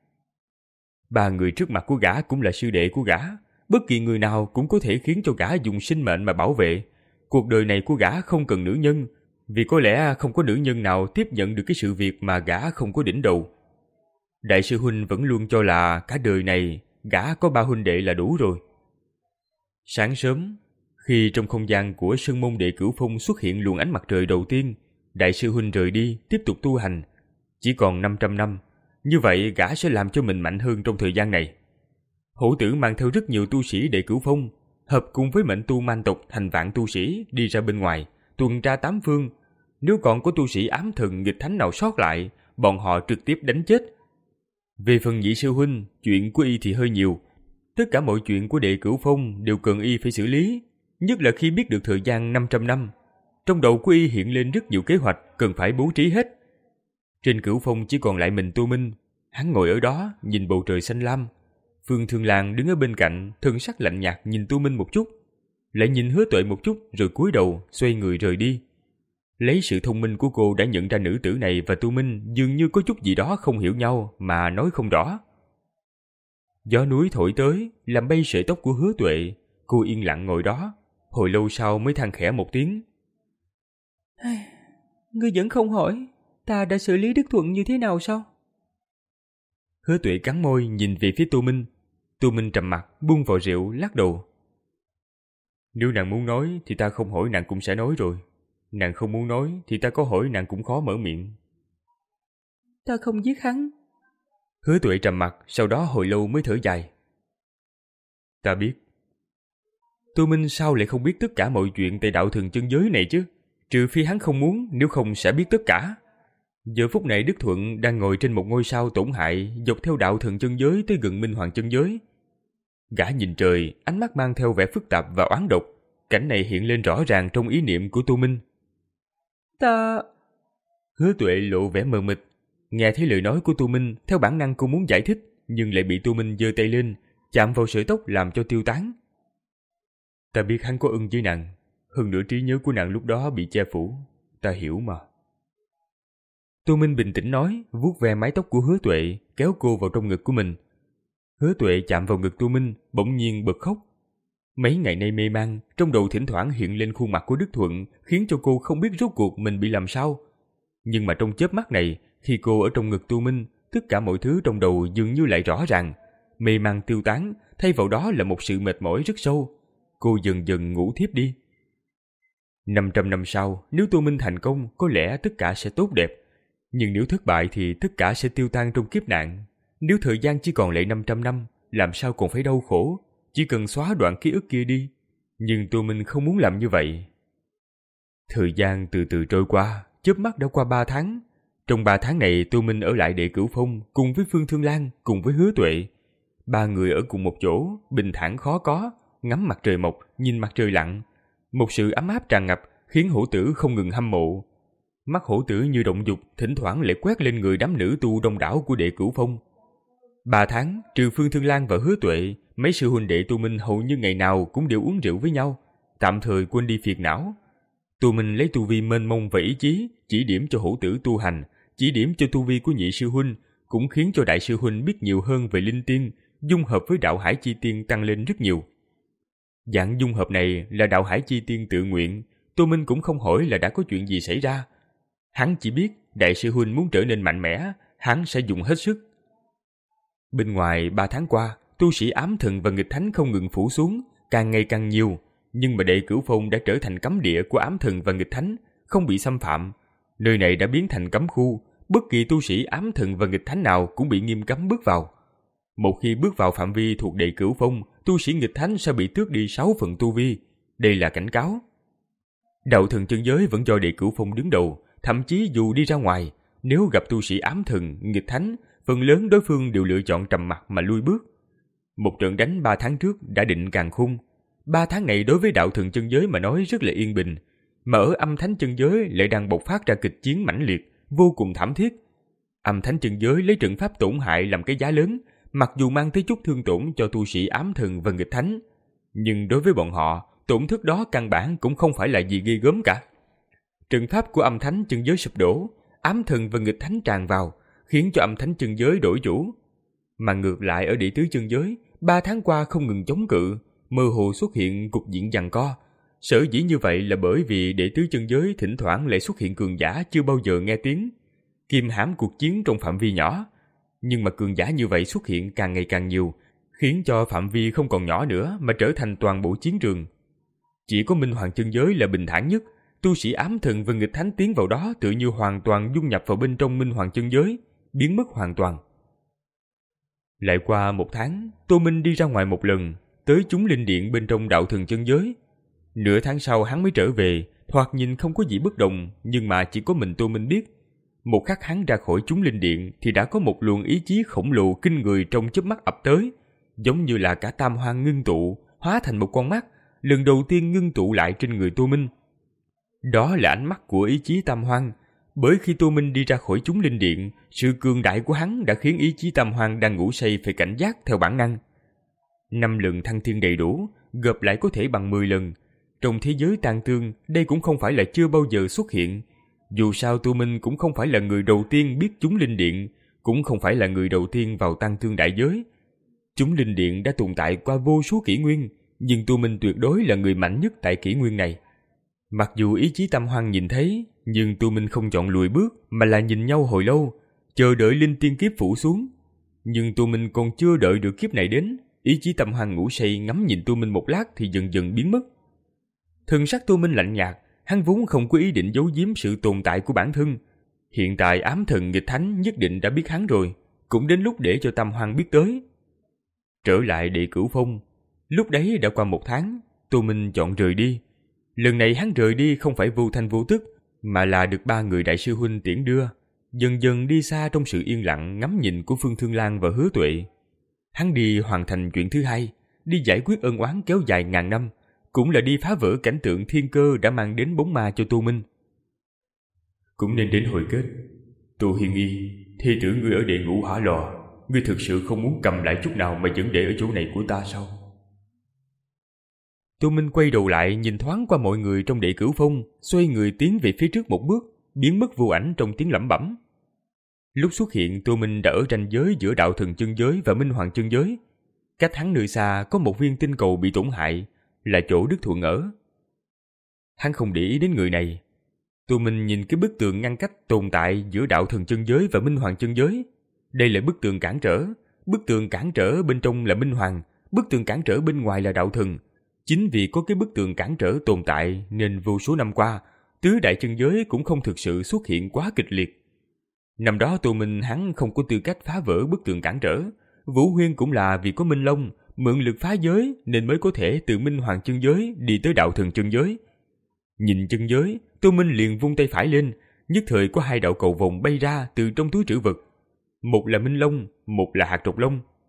Ba người trước mặt của gã cũng là sư đệ của gã, bất kỳ người nào cũng có thể khiến cho gã dùng sinh mệnh mà bảo vệ. Cuộc đời này của gã không cần nữ nhân, vì có lẽ không có nữ nhân nào tiếp nhận được cái sự việc mà gã không có đỉnh đầu. Đại sư huynh vẫn luôn cho là cả đời này gã có ba huynh đệ là đủ rồi. Sáng sớm, khi trong không gian của Sơn Môn Đệ Cửu Phong xuất hiện luồng ánh mặt trời đầu tiên, đại sư huynh rời đi tiếp tục tu hành. Chỉ còn năm trăm năm, như vậy gã sẽ làm cho mình mạnh hơn trong thời gian này. Hổ Tử mang theo rất nhiều tu sĩ Đệ Cửu Phong, hợp cùng với mệnh tu man tộc thành vạn tu sĩ đi ra bên ngoài, tuần tra tám phương. Nếu còn có tu sĩ ám thần nghịch thánh nào sót lại, bọn họ trực tiếp đánh chết. Về phần nhị sư huynh, chuyện của y thì hơi nhiều. Tất cả mọi chuyện của Đệ Cửu Phong đều cần y phải xử lý, nhất là khi biết được thời gian năm trăm năm. Trong đầu của y hiện lên rất nhiều kế hoạch cần phải bố trí hết. Trên Cửu Phong chỉ còn lại mình Tô Minh, hắn ngồi ở đó nhìn bầu trời xanh lam. Phương Thương Lan đứng ở bên cạnh, thân sắc lạnh nhạt nhìn Tô Minh một chút, lại nhìn Hứa Tuệ một chút rồi cúi đầu xoay người rời đi. Lấy sự thông minh của cô đã nhận ra nữ tử này và Tô Minh dường như có chút gì đó không hiểu nhau mà nói không rõ. Gió núi thổi tới, làm bay sợi tóc của Hứa Tuệ. Cô yên lặng ngồi đó, hồi lâu sau mới than khẽ một tiếng. Ngươi vẫn không hỏi, ta đã xử lý Đức Thuận như thế nào sao? Hứa Tuệ cắn môi nhìn về phía Tô Minh. Tô Minh trầm mặt, buông vò rượu, lắc đầu. Nếu nàng muốn nói thì ta không hỏi nàng cũng sẽ nói rồi. Nàng không muốn nói thì ta có hỏi nàng cũng khó mở miệng. Ta không giết hắn. Hứa Tuệ trầm mặt, sau đó hồi lâu mới thở dài. Ta biết. Tô Minh sao lại không biết tất cả mọi chuyện tại đạo thường chân giới này chứ? Trừ phi hắn không muốn, nếu không sẽ biết tất cả. Giờ phút này Đức Thuận đang ngồi trên một ngôi sao tổn hại, dọc theo đạo thường chân giới tới gần Minh Hoàng chân giới. Gã nhìn trời, ánh mắt mang theo vẻ phức tạp và oán độc. Cảnh này hiện lên rõ ràng trong ý niệm của Tô Minh. Ta... Hứa Tuệ lộ vẻ mờ mịt. Nghe thấy lời nói của Tô Minh, theo bản năng cô muốn giải thích, nhưng lại bị Tô Minh giơ tay lên, chạm vào sợi tóc làm cho tiêu tán. Ta biết hắn có ân với nàng, hơn nữa trí nhớ của nàng lúc đó bị che phủ. Ta hiểu mà. Tô Minh bình tĩnh nói, vuốt ve mái tóc của Hứa Tuệ, kéo cô vào trong ngực của mình. Hứa Tuệ chạm vào ngực Tô Minh, bỗng nhiên bật khóc. Mấy ngày nay mê man, trong đầu thỉnh thoảng hiện lên khuôn mặt của Đức Thuận, khiến cho cô không biết rốt cuộc mình bị làm sao. Nhưng mà trong chớp mắt này, khi cô ở trong ngực Tô Minh, tất cả mọi thứ trong đầu dường như lại rõ ràng. Mê man tiêu tán, thay vào đó là một sự mệt mỏi rất sâu. Cô dần dần ngủ thiếp đi. Năm trăm năm sau, nếu Tô Minh thành công, có lẽ tất cả sẽ tốt đẹp. Nhưng nếu thất bại thì tất cả sẽ tiêu tan trong kiếp nạn. Nếu thời gian chỉ còn lại năm trăm năm, làm sao còn phải đau khổ? Chỉ cần xóa đoạn ký ức kia đi. Nhưng Tô Minh không muốn làm như vậy. Thời gian từ từ trôi qua, chớp mắt đã qua ba tháng. Trong ba tháng này Tô Minh ở lại Đệ Cửu Phong cùng với Phương Thương Lan, cùng với Hứa Tuệ. Ba người ở cùng một chỗ, bình thản khó có, ngắm mặt trời mọc, nhìn mặt trời lặn. Một sự ấm áp tràn ngập khiến hổ tử không ngừng hâm mộ. Mắt hổ tử như động dục, thỉnh thoảng lại quét lên người đám nữ tu đông đảo của Đệ Cửu Phong. Ba tháng, trừ Phương Thương Lan và Hứa Tuệ, mấy sư huynh đệ Tu Minh hầu như ngày nào cũng đều uống rượu với nhau, tạm thời quên đi phiền não. Tu Minh lấy tu vi mênh mông và ý chí, chỉ điểm cho hổ tử tu hành, chỉ điểm cho tu vi của nhị sư huynh, cũng khiến cho đại sư huynh biết nhiều hơn về linh tiên, dung hợp với đạo hải chi tiên tăng lên rất nhiều. Dạng dung hợp này là đạo hải chi tiên tự nguyện, Tu Minh cũng không hỏi là đã có chuyện gì xảy ra. Hắn chỉ biết đại sư huynh muốn trở nên mạnh mẽ, hắn sẽ dùng hết sức. Bên ngoài ba tháng qua, tu sĩ ám thần và nghịch thánh không ngừng phủ xuống, càng ngày càng nhiều, nhưng mà Đệ Cửu Phong đã trở thành cấm địa của ám thần và nghịch thánh, không bị xâm phạm. Nơi này đã biến thành cấm khu, bất kỳ tu sĩ ám thần và nghịch thánh nào cũng bị nghiêm cấm bước vào. Một khi bước vào phạm vi thuộc Đệ Cửu Phong, tu sĩ nghịch thánh sẽ bị tước đi sáu phần tu vi. Đây là cảnh cáo. Đạo thần chân giới vẫn do Đệ Cửu Phong đứng đầu, thậm chí dù đi ra ngoài, nếu gặp tu sĩ ám thần, nghịch thánh, phần lớn đối phương đều lựa chọn trầm mặc mà lui bước. Một trận đánh ba tháng trước đã định càn khôn. Ba tháng này đối với đạo thần chân giới mà nói rất là yên bình, mà ở âm thánh chân giới lại đang bộc phát ra kịch chiến mãnh liệt, vô cùng thảm thiết. Âm thánh chân giới lấy trận pháp tổn hại làm cái giá lớn, mặc dù mang tới chút thương tổn cho tu sĩ ám thần và nghịch thánh, nhưng đối với bọn họ, tổn thất đó căn bản cũng không phải là gì ghê gớm cả. Trận pháp của âm thánh chân giới sụp đổ, ám thần và nghịch thánh tràn vào, khiến cho âm thánh chân giới đổi chủ. Mà ngược lại ở đệ tứ chân giới, ba tháng qua không ngừng chống cự, mơ hồ xuất hiện cục diện giằng co. Sở dĩ như vậy là bởi vì đệ tứ chân giới thỉnh thoảng lại xuất hiện cường giả chưa bao giờ nghe tiếng, kiềm hãm cuộc chiến trong phạm vi nhỏ. Nhưng mà cường giả như vậy xuất hiện càng ngày càng nhiều, khiến cho phạm vi không còn nhỏ nữa mà trở thành toàn bộ chiến trường. Chỉ có Minh Hoàng chân giới là bình thản nhất, tu sĩ ám thần và nghịch thánh tiến vào đó tự như hoàn toàn dung nhập vào bên trong Minh Hoàng chân giới, biến mất hoàn toàn. Lại qua một tháng, Tô Minh đi ra ngoài một lần, tới chúng linh điện bên trong đạo thần chân giới. Nửa tháng sau hắn mới trở về, thoạt nhìn không có gì bất đồng, nhưng mà chỉ có mình Tô Minh biết. Một khắc hắn ra khỏi chúng linh điện thì đã có một luồng ý chí khổng lồ kinh người trong chớp mắt ập tới, giống như là cả tam hoang ngưng tụ, hóa thành một con mắt, lần đầu tiên ngưng tụ lại trên người Tô Minh. Đó là ánh mắt của ý chí tam hoang, bởi khi Tô Minh đi ra khỏi chúng linh điện, sự cường đại của hắn đã khiến ý chí tam hoang đang ngủ say phải cảnh giác theo bản năng. Năm lần thăng thiên đầy đủ, gộp lại có thể bằng mười lần. Trong thế giới tàn tương, đây cũng không phải là chưa bao giờ xuất hiện. Dù sao Tô Minh cũng không phải là người đầu tiên biết chúng linh điện, cũng không phải là người đầu tiên vào tang thương đại giới. Chúng linh điện đã tồn tại qua vô số kỷ nguyên, nhưng Tô Minh tuyệt đối là người mạnh nhất tại kỷ nguyên này. Mặc dù ý chí tam hoang nhìn thấy, nhưng Tô Minh không chọn lùi bước mà là nhìn nhau hồi lâu, chờ đợi linh tiên kiếp phủ xuống. Nhưng Tô Minh còn chưa đợi được kiếp này đến, ý chí tam hoang ngủ say ngắm nhìn Tô Minh một lát thì dần dần biến mất. Thần sắc Tô Minh lạnh nhạt, hắn vốn không có ý định giấu giếm sự tồn tại của bản thân. Hiện tại ám thần nghịch thánh nhất định đã biết hắn rồi, cũng đến lúc để cho tam hoang biết tới. Trở lại Đệ Cửu Phong, lúc đấy đã qua một tháng, Tô Minh chọn rời đi. Lần này hắn rời đi không phải vô thanh vô tức, mà là được ba người đại sư huynh tiễn đưa, dần dần đi xa trong sự yên lặng ngắm nhìn của Phương Thương Lan và Hứa Tuệ. Hắn đi hoàn thành chuyện thứ hai, đi giải quyết ân oán kéo dài ngàn năm, cũng là đi phá vỡ cảnh tượng thiên cơ đã mang đến bóng ma cho Tô Minh. Cũng nên đến hồi kết. Tô Hiên Nghi, thê tử ngươi ở địa ngũ hỏa lò, ngươi thực sự không muốn cầm lại chút nào mà vẫn để ở chỗ này của ta sao? Tô Minh quay đầu lại nhìn thoáng qua mọi người trong Đệ Cửu Phong, xoay người tiến về phía trước một bước, biến mất vô ảnh trong tiếng lẩm bẩm. Lúc xuất hiện, Tô Minh đã ở ranh giới giữa đạo thần chân giới và Minh Hoàng chân giới. Cách hắn nơi xa có một viên tinh cầu bị tổn hại, là chỗ Đức Thuận ở. Hắn không để ý đến người này. Tô Minh nhìn cái bức tường ngăn cách tồn tại giữa đạo thần chân giới và Minh Hoàng chân giới. Đây là bức tường cản trở. Bức tường cản trở bên trong là Minh Hoàng, bức tường cản trở bên ngoài là đạo thần. Chính vì có cái bức tường cản trở tồn tại nên vô số năm qua, tứ đại chân giới cũng không thực sự xuất hiện quá kịch liệt. Năm đó Tô Minh hắn không có tư cách phá vỡ bức tường cản trở. Vũ Huyên cũng là vì có Minh Long mượn lực phá giới nên mới có thể từ Minh Hoàng chân giới đi tới đạo thần chân giới. Nhìn chân giới, Tô Minh liền vung tay phải lên, nhất thời có hai đạo cầu vồng bay ra từ trong túi trữ vật. Một là Minh Long, một là hạt trục long.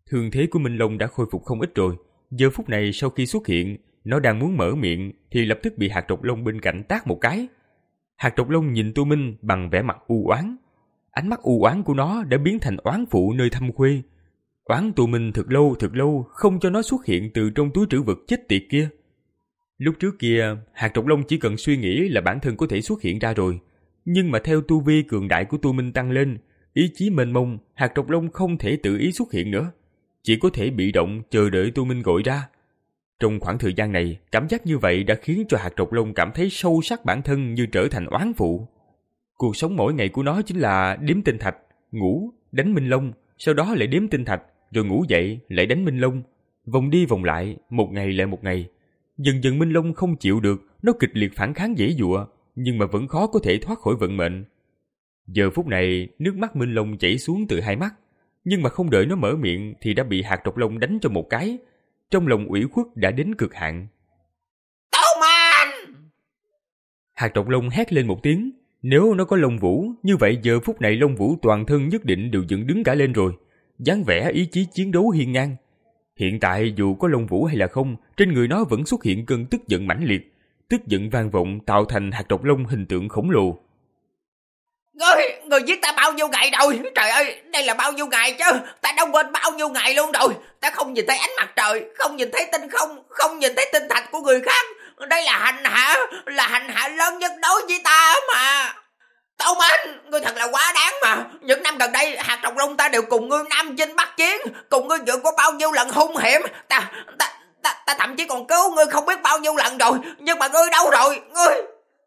Thương thế của Minh Long đã khôi phục không ít rồi. Giờ phút này sau khi xuất hiện, nó đang muốn mở miệng thì lập tức bị hạt độc long bên cạnh tát một cái. Hạt độc long nhìn Tô Minh bằng vẻ mặt u oán. Ánh mắt u oán của nó đã biến thành oán phụ nơi thâm khuê. Oán Tô Minh thật lâu thật lâu không cho nó xuất hiện từ trong túi trữ vật chết tiệt kia. Lúc trước kia, hạt độc long chỉ cần suy nghĩ là bản thân có thể xuất hiện ra rồi. Nhưng mà theo tu vi cường đại của Tô Minh tăng lên, ý chí mênh mông, hạt độc long không thể tự ý xuất hiện nữa. Chỉ có thể bị động chờ đợi Tô Minh gọi ra. Trong khoảng thời gian này, cảm giác như vậy đã khiến cho hạt độc long cảm thấy sâu sắc bản thân như trở thành oán phụ. Cuộc sống mỗi ngày của nó chính là đếm tinh thạch, ngủ, đánh Minh Long, sau đó lại đếm tinh thạch, rồi ngủ dậy lại đánh Minh Long. Vòng đi vòng lại, một ngày lại một ngày. Dần dần Minh Long không chịu được, nó kịch liệt phản kháng giãy giụa, nhưng mà vẫn khó có thể thoát khỏi vận mệnh. Giờ phút này, nước mắt Minh Long chảy xuống từ hai mắt, nhưng mà không đợi nó mở miệng thì đã bị hạt độc long đánh cho một cái. Trong lòng ủy khuất đã đến cực hạn. Tô Minh! Hạt độc long hét lên một tiếng. Nếu nó có lông vũ, như vậy giờ phút này lông vũ toàn thân nhất định đều dựng đứng cả lên rồi, dáng vẻ ý chí chiến đấu hiên ngang. Hiện tại dù có lông vũ hay là không, trên người nó vẫn xuất hiện cơn tức giận mãnh liệt, tức giận vang vọng tạo thành hạt độc long hình tượng khổng lồ. Ngươi, ngươi giết ta bao nhiêu ngày rồi? Trời ơi, đây là bao nhiêu ngày chứ? Ta đã quên bao nhiêu ngày luôn rồi. Ta không nhìn thấy ánh mặt trời, không nhìn thấy tinh không, không nhìn thấy tinh thạch của người khác. Đây là hành hạ, là hành hạ lớn nhất đối với ta mà. Tô Minh, ngươi thật là quá đáng mà. Những năm gần đây, hạt độc long ta đều cùng ngươi nam chinh bắc chiến, cùng ngươi vượt qua bao nhiêu lần hung hiểm. Ta, ta, ta, ta thậm chí còn cứu ngươi không biết bao nhiêu lần rồi. Nhưng mà ngươi đâu rồi, ngươi...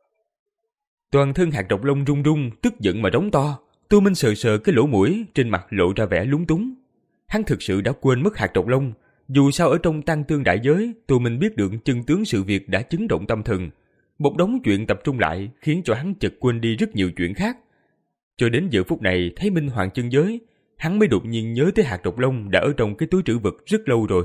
Toàn thân hạt độc long rung rung, tức giận mà đóng to. Tô Minh sờ sờ cái lỗ mũi, trên mặt lộ ra vẻ lúng túng. Hắn thực sự đã quên mất hạt độc long. Dù sao ở trong tăng tương đại giới, Tô Minh biết được chân tướng sự việc đã chấn động tâm thần. Một đống chuyện tập trung lại khiến cho hắn chợt quên đi rất nhiều chuyện khác. Cho đến giờ phút này thấy Minh Hoàng chân giới, hắn mới đột nhiên nhớ tới hạt độc long đã ở trong cái túi trữ vật rất lâu rồi.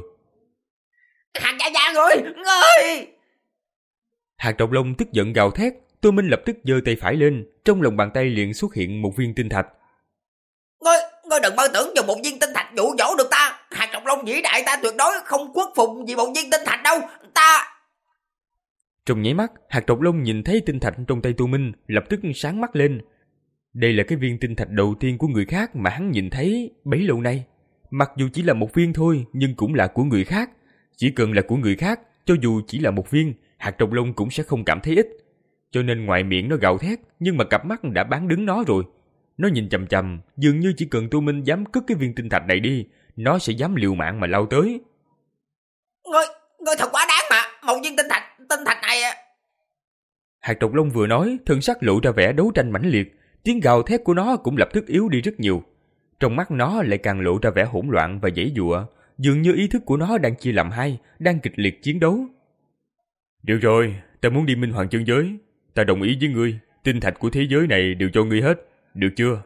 Hạt dạ dạ ngươi, ngươi! Hạt độc long tức giận gào thét. Tô Minh lập tức giơ tay phải lên, trong lòng bàn tay liền xuất hiện một viên tinh thạch. Ngươi, ngươi đừng mơ tưởng dùng một viên tinh thạch dụ dỗ được ta. Hạt độc long vĩ đại ta tuyệt đối không khuất phục vì một viên tinh thạch đâu. Ta... Trong nháy mắt, hạt độc long nhìn thấy tinh thạch trong tay Tô Minh, lập tức sáng mắt lên. Đây là cái viên tinh thạch đầu tiên của người khác mà hắn nhìn thấy bấy lâu nay. Mặc dù chỉ là một viên thôi, nhưng cũng là của người khác. Chỉ cần là của người khác, cho dù chỉ là một viên, hạt độc long cũng sẽ không cảm thấy ít. Cho nên ngoài miệng nó gào thét, nhưng mà cặp mắt đã bán đứng nó rồi. Nó nhìn chằm chằm, dường như chỉ cần Tô Minh dám cất cái viên tinh thạch này đi, nó sẽ dám liều mạng mà lao tới. Ngươi, ngươi thật quá đáng mà, một viên tinh thạch, tinh thạch này... Hạt độc long vừa nói, thân sắc lộ ra vẻ đấu tranh mãnh liệt, tiếng gào thét của nó cũng lập tức yếu đi rất nhiều. Trong mắt nó lại càng lộ ra vẻ hỗn loạn và giãy giụa, dường như ý thức của nó đang chia làm hai, đang kịch liệt chiến đấu. Được rồi, ta muốn đi Minh Hoàng chân giới. Ta đồng ý với ngươi, tinh thạch của thế giới này đều cho ngươi hết, được chưa?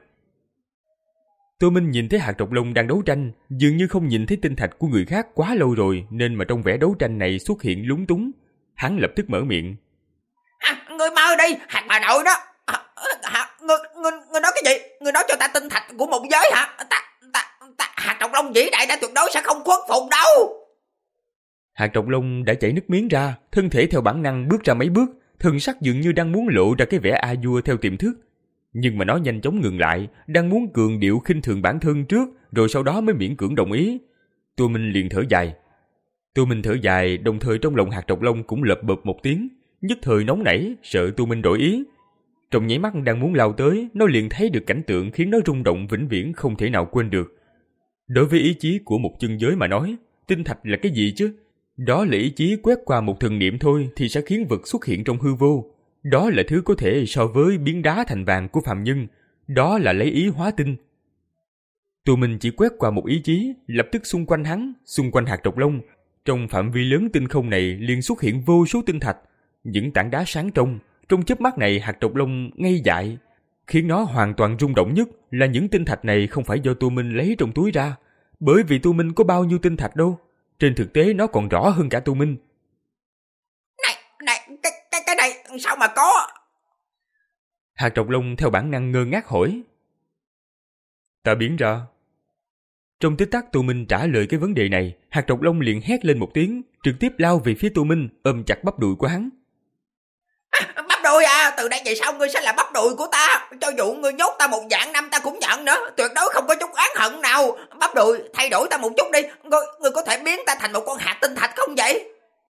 Tô Minh nhìn thấy hạt độc long đang đấu tranh, dường như không nhìn thấy tinh thạch của người khác quá lâu rồi, nên mà trong vẻ đấu tranh này xuất hiện lúng túng. Hắn lập tức mở miệng. Hả, ngươi mau đi, hạt bà nội đó. Hả, hả, ngươi, ngươi, ngươi nói cái gì? Ngươi nói cho ta tinh thạch của một giới hả? Ta, ta, ta, hạt độc long vĩ đại ta tuyệt đối sẽ không khuất phục đâu. Hạt độc long đã chảy nước miếng ra, thân thể theo bản năng bước ra mấy bước, thần sắc dường như đang muốn lộ ra cái vẻ a vua theo tiềm thức. Nhưng mà nó nhanh chóng ngừng lại, đang muốn cường điệu khinh thường bản thân trước, rồi sau đó mới miễn cưỡng đồng ý. Tô Minh liền thở dài. Tô Minh thở dài, đồng thời trong lòng hạt độc long cũng lợp bợp một tiếng, nhất thời nóng nảy, sợ Tô Minh đổi ý. Trong nháy mắt đang muốn lao tới, nó liền thấy được cảnh tượng khiến nó rung động vĩnh viễn không thể nào quên được. Đối với ý chí của một chân giới mà nói, tinh thạch là cái gì chứ? Đó là ý chí quét qua một thần niệm thôi thì sẽ khiến vật xuất hiện trong hư vô. Đó là thứ có thể so với biến đá thành vàng của phàm nhân. Đó là lấy ý hóa tinh. Tụi mình chỉ quét qua một ý chí, lập tức xung quanh hắn, xung quanh hạt độc long. Trong phạm vi lớn tinh không này liền xuất hiện vô số tinh thạch. Những tảng đá sáng trong, trong chớp mắt này hạt độc long ngây dại. Khiến nó hoàn toàn rung động nhất là những tinh thạch này không phải do Tô Minh lấy trong túi ra. Bởi vì Tô Minh có bao nhiêu tinh thạch đâu. Trên thực tế nó còn rõ hơn cả Tô Minh. Này, này, cái, cái, cái này sao mà có? Hạt độc long theo bản năng ngơ ngác hỏi. Ta biến ra. Trong tích tắc Tô Minh trả lời cái vấn đề này, hạt độc long liền hét lên một tiếng, trực tiếp lao về phía Tô Minh, ôm chặt bắp đùi của hắn. À, bắp đùi à, từ đây về sau ngươi sẽ là bắp đùi của ta. Cho dù ngươi nhốt ta một vạn năm ta cũng nhận nữa, tuyệt đối không có chút oán hận nào. Bắp đùi, thay đổi ta một chút đi, ngươi, ngươi có thể biến ta thành một con hạt tinh thạch không vậy?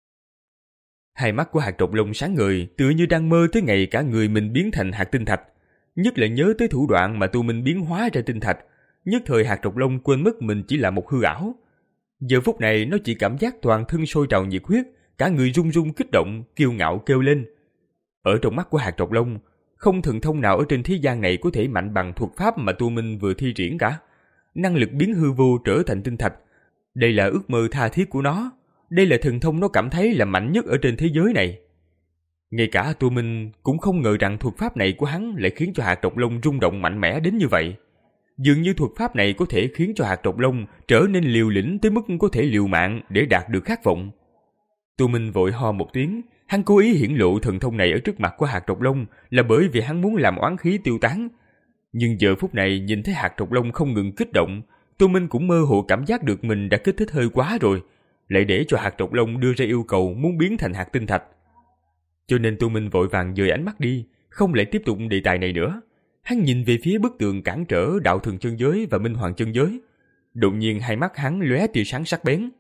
Hai mắt của hạt độc long sáng ngời, tựa như đang mơ tới ngày cả người mình biến thành hạt tinh thạch. Nhất là nhớ tới thủ đoạn mà Tô Minh biến hóa ra tinh thạch, nhất thời hạt độc long quên mất mình chỉ là một hư ảo. Giờ phút này nó chỉ cảm giác toàn thân sôi trào nhiệt huyết, cả người run run kích động, kiêu ngạo kêu lên. Ở trong mắt của hạt độc long, không thần thông nào ở trên thế gian này có thể mạnh bằng thuật pháp mà Tô Minh vừa thi triển cả. Năng lực biến hư vô trở thành tinh thạch, đây là ước mơ tha thiết của nó. Đây là thần thông nó cảm thấy là mạnh nhất ở trên thế giới này. Ngay cả Tô Minh cũng không ngờ rằng thuật pháp này của hắn lại khiến cho hạt độc long rung động mạnh mẽ đến như vậy. Dường như thuật pháp này có thể khiến cho hạt độc long trở nên liều lĩnh tới mức có thể liều mạng để đạt được khát vọng. Tô Minh vội ho một tiếng, hắn cố ý hiển lộ thần thông này ở trước mặt của hạt độc long là bởi vì hắn muốn làm oán khí tiêu tán. Nhưng giờ phút này nhìn thấy hạt độc long không ngừng kích động, Tô Minh cũng mơ hồ cảm giác được mình đã kích thích hơi quá rồi, lại để cho hạt độc long đưa ra yêu cầu muốn biến thành hạt tinh thạch. Cho nên Tô Minh vội vàng dời ánh mắt đi, không lại tiếp tục đề tài này nữa. Hắn nhìn về phía bức tường cản trở đạo thường chân giới và minh hoàng chân giới. Đột nhiên hai mắt hắn lóe tia sáng sắc bén.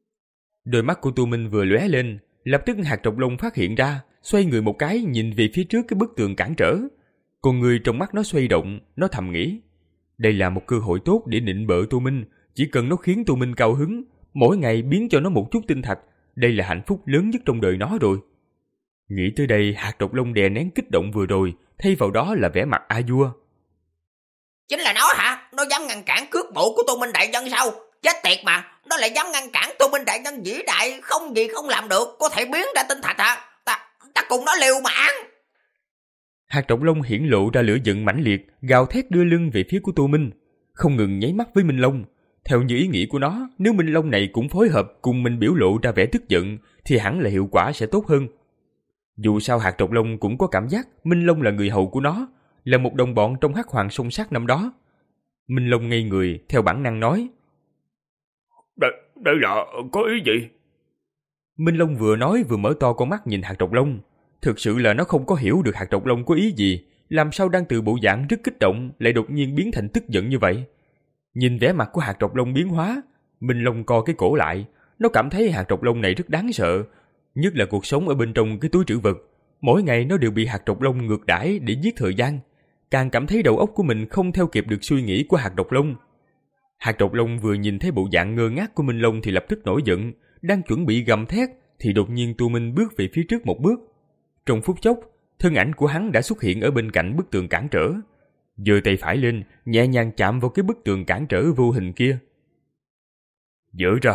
Đôi mắt của Tô Minh vừa lóe lên, lập tức hạt độc long phát hiện ra, xoay người một cái nhìn về phía trước cái bức tường cản trở. Con người trong mắt nó xoay động, nó thầm nghĩ, đây là một cơ hội tốt để nịnh bợ Tô Minh, chỉ cần nó khiến Tô Minh cao hứng, mỗi ngày biến cho nó một chút tinh thạch, đây là hạnh phúc lớn nhất trong đời nó rồi. Nghĩ tới đây, hạt độc long đè nén kích động vừa rồi, thay vào đó là vẻ mặt a vua. Chính là nó hả? Nó dám ngăn cản cước bộ của Tô Minh đại nhân sao? Chết tiệt mà, nó lại dám ngăn cản Tô Minh đại nhân vĩ đại, không gì không làm được, có thể biến ra tinh thạch hả? Ta, ta cùng nó liều mạng. Hạt độc long hiển lộ ra lửa giận mãnh liệt, gào thét đưa lưng về phía của Tô Minh, không ngừng nháy mắt với Minh Long. Theo như ý nghĩ của nó, nếu Minh Long này cũng phối hợp cùng mình biểu lộ ra vẻ tức giận, thì hẳn là hiệu quả sẽ tốt hơn. Dù sao hạt độc long cũng có cảm giác Minh Long là người hầu của nó, là một đồng bọn trong Hắc Hoàng Song Sát năm đó. Minh Long ngây người, theo bản năng nói, Đây, đây là có ý gì? Minh Long vừa nói vừa mở to con mắt nhìn hạt độc long. Thực sự là nó không có hiểu được hạt độc long có ý gì, làm sao đang từ bộ dạng rất kích động lại đột nhiên biến thành tức giận như vậy. Nhìn vẻ mặt của hạt độc long biến hóa, Minh Long co cái cổ lại, nó cảm thấy hạt độc long này rất đáng sợ, nhất là cuộc sống ở bên trong cái túi trữ vật. Mỗi ngày nó đều bị hạt độc long ngược đãi để giết thời gian, càng cảm thấy đầu óc của mình không theo kịp được suy nghĩ của hạt độc long. Hạt độc long vừa nhìn thấy bộ dạng ngơ ngác của Minh Long thì lập tức nổi giận, đang chuẩn bị gầm thét thì đột nhiên Tô Minh bước về phía trước một bước. Trong phút chốc, thân ảnh của hắn đã xuất hiện ở bên cạnh bức tường cản trở, giơ tay phải lên, nhẹ nhàng chạm vào cái bức tường cản trở vô hình kia. Dỡ ra.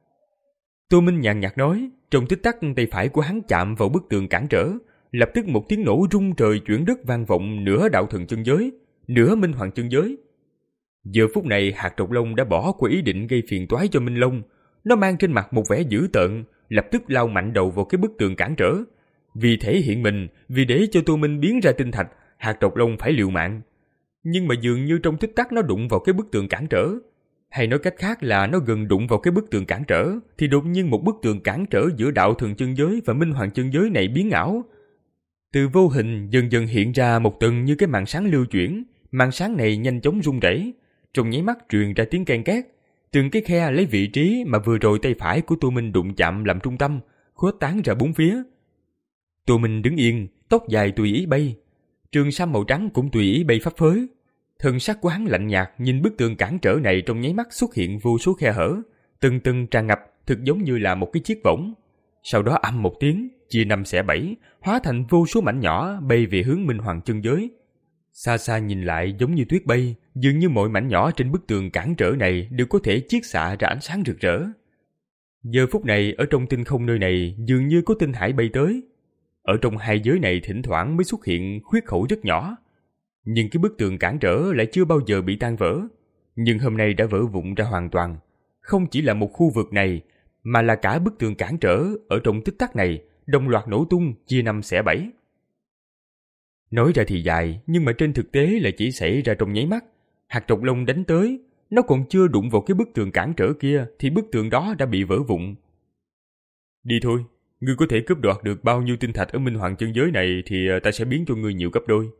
Tô Minh nhàn nhạt nói. Trong tích tắc tay phải của hắn chạm vào bức tường cản trở, lập tức một tiếng nổ rung trời chuyển đất vang vọng nửa đạo thần chân giới, nửa minh hoàng chân giới. Giờ phút này hạt độc long đã bỏ qua ý định gây phiền toái cho Minh Long, nó mang trên mặt một vẻ dữ tợn, lập tức lao mạnh đầu vào cái bức tường cản trở. Vì thể hiện mình, vì để cho Tô Minh biến ra tinh thạch, hạt độc long phải liều mạng. Nhưng mà dường như trong tích tắc nó đụng vào cái bức tường cản trở, hay nói cách khác là nó gần đụng vào cái bức tường cản trở, thì đột nhiên một bức tường cản trở giữa đạo thần chân giới và minh hoàng chân giới này biến ảo. Từ vô hình dần dần hiện ra một tầng như cái màn sáng lưu chuyển, màn sáng này nhanh chóng rung rẩy, trong nháy mắt truyền ra tiếng ken két, từng cái khe lấy vị trí mà vừa rồi tay phải của Tô Minh đụng chạm làm trung tâm, khuếch tán ra bốn phía. Tô Minh đứng yên, tóc dài tùy ý bay, trường sam màu trắng cũng tùy ý bay phấp phới. Thần sắc của hắn lạnh nhạt nhìn bức tường cản trở này, trong nháy mắt xuất hiện vô số khe hở, từng từng tràn ngập, thực giống như là một cái chiếc võng. Sau đó ầm một tiếng, chia năm xẻ bảy, hóa thành vô số mảnh nhỏ bay về hướng minh hoàng chân giới. Xa xa nhìn lại giống như tuyết bay, dường như mọi mảnh nhỏ trên bức tường cản trở này đều có thể chiết xạ ra ánh sáng rực rỡ. Giờ phút này ở trong tinh không nơi này dường như có tinh hải bay tới. Ở trong hai giới này thỉnh thoảng mới xuất hiện khuyết khẩu rất nhỏ, nhưng cái bức tường cản trở lại chưa bao giờ bị tan vỡ, nhưng hôm nay đã vỡ vụn ra hoàn toàn. Không chỉ là một khu vực này, mà là cả bức tường cản trở ở trong tích tắc này đồng loạt nổ tung, chia năm xẻ bảy. Nói ra thì dài, nhưng mà trên thực tế là chỉ xảy ra trong nháy mắt. Hạt độc long đánh tới, Nó còn chưa đụng vào cái bức tường cản trở kia thì bức tường đó đã bị vỡ vụn. Đi thôi, ngươi có thể cướp đoạt được bao nhiêu tinh thạch ở Minh Hoàng chân giới này thì ta sẽ biến cho ngươi nhiều gấp đôi.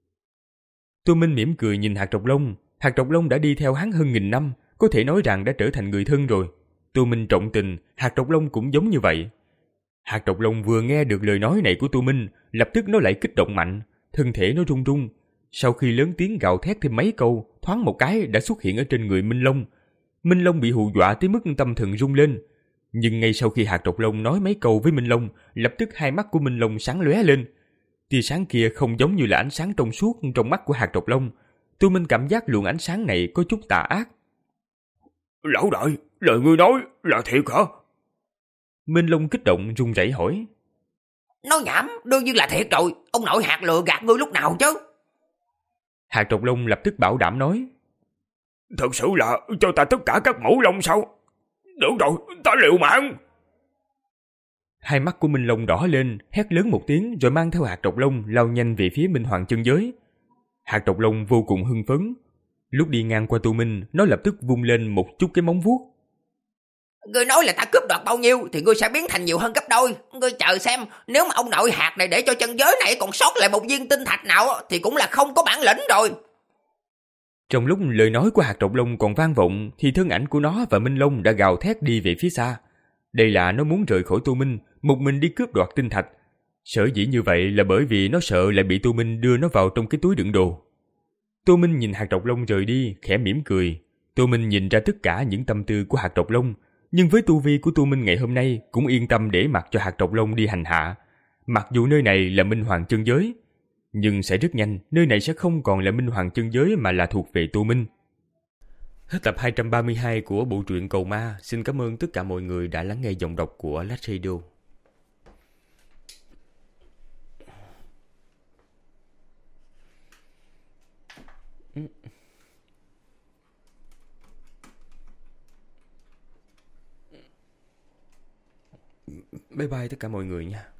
Tô Minh mỉm cười nhìn Hạt Trọc Long. Hạt Trọc Long đã đi theo hắn hơn nghìn năm, có thể nói rằng đã trở thành người thân rồi. Tô Minh trọng tình, Hạt Trọc Long cũng giống như vậy. Hạt Trọc Long vừa nghe được lời nói này của Tô Minh, lập tức nó lại kích động mạnh, thân thể nó run run. Sau khi lớn tiếng gào thét thêm mấy câu, thoáng một cái đã xuất hiện ở trên người Minh Long. Minh Long bị hù dọa tới mức tâm thần rung lên. Nhưng ngay sau khi Hạt Trọc Long nói mấy câu với Minh Long, lập tức hai mắt của Minh Long sáng lóe lên. Tia sáng kia không giống như là ánh sáng trong suốt trong mắt của Hạt Trọc Long. Tô Minh cảm giác luồng ánh sáng này có chút tà ác. Lão đại, lời ngươi nói là thiệt hả? Minh Long kích động run rẩy hỏi. Nói nhảm, đương nhiên là thiệt rồi. Ông nội Hạt lừa gạt ngươi lúc nào chứ? Hạt Trọc Long lập tức bảo đảm nói. Thật sự là cho ta tất cả các mẫu lông sao? Được rồi, ta liều mạng. Hai mắt của Minh Long đỏ lên, hét lớn một tiếng rồi mang theo Hạt Trọc Long lao nhanh về phía Minh Hoàng chân giới. Hạt Trọc Long vô cùng hưng phấn. Lúc đi ngang qua Tô Minh, nó lập tức vung lên một chút cái móng vuốt. Ngươi nói là ta cướp đoạt bao nhiêu thì ngươi sẽ biến thành nhiều hơn gấp đôi. Ngươi chờ xem, nếu mà ông nội Hạt này để cho chân giới này còn sót lại một viên tinh thạch nào thì cũng là không có bản lĩnh rồi. Trong lúc lời nói của Hạt Trọc Long còn vang vọng thì thân ảnh của nó và Minh Long đã gào thét đi về phía xa. Đây là nó muốn rời khỏi Tô Minh, một mình đi cướp đoạt tinh thạch. Sở dĩ như vậy là bởi vì nó sợ lại bị Tô Minh đưa nó vào trong cái túi đựng đồ. Tô Minh nhìn Hạt Trọc Long rời đi, khẽ mỉm cười. Tô Minh nhìn ra tất cả những tâm tư của Hạt Trọc Long, nhưng với tu vi của Tô Minh ngày hôm nay cũng yên tâm để mặc cho Hạt Trọc Long đi hành hạ. Mặc dù nơi này là Minh Hoàng chân giới, nhưng sẽ rất nhanh nơi này sẽ không còn là Minh Hoàng chân giới mà là thuộc về Tô Minh. Hết tập hai trăm ba mươi hai của bộ truyện Cầu Ma. Xin cảm ơn tất cả mọi người đã lắng nghe giọng đọc của Lách Radio. Bye bye tất cả mọi người nha.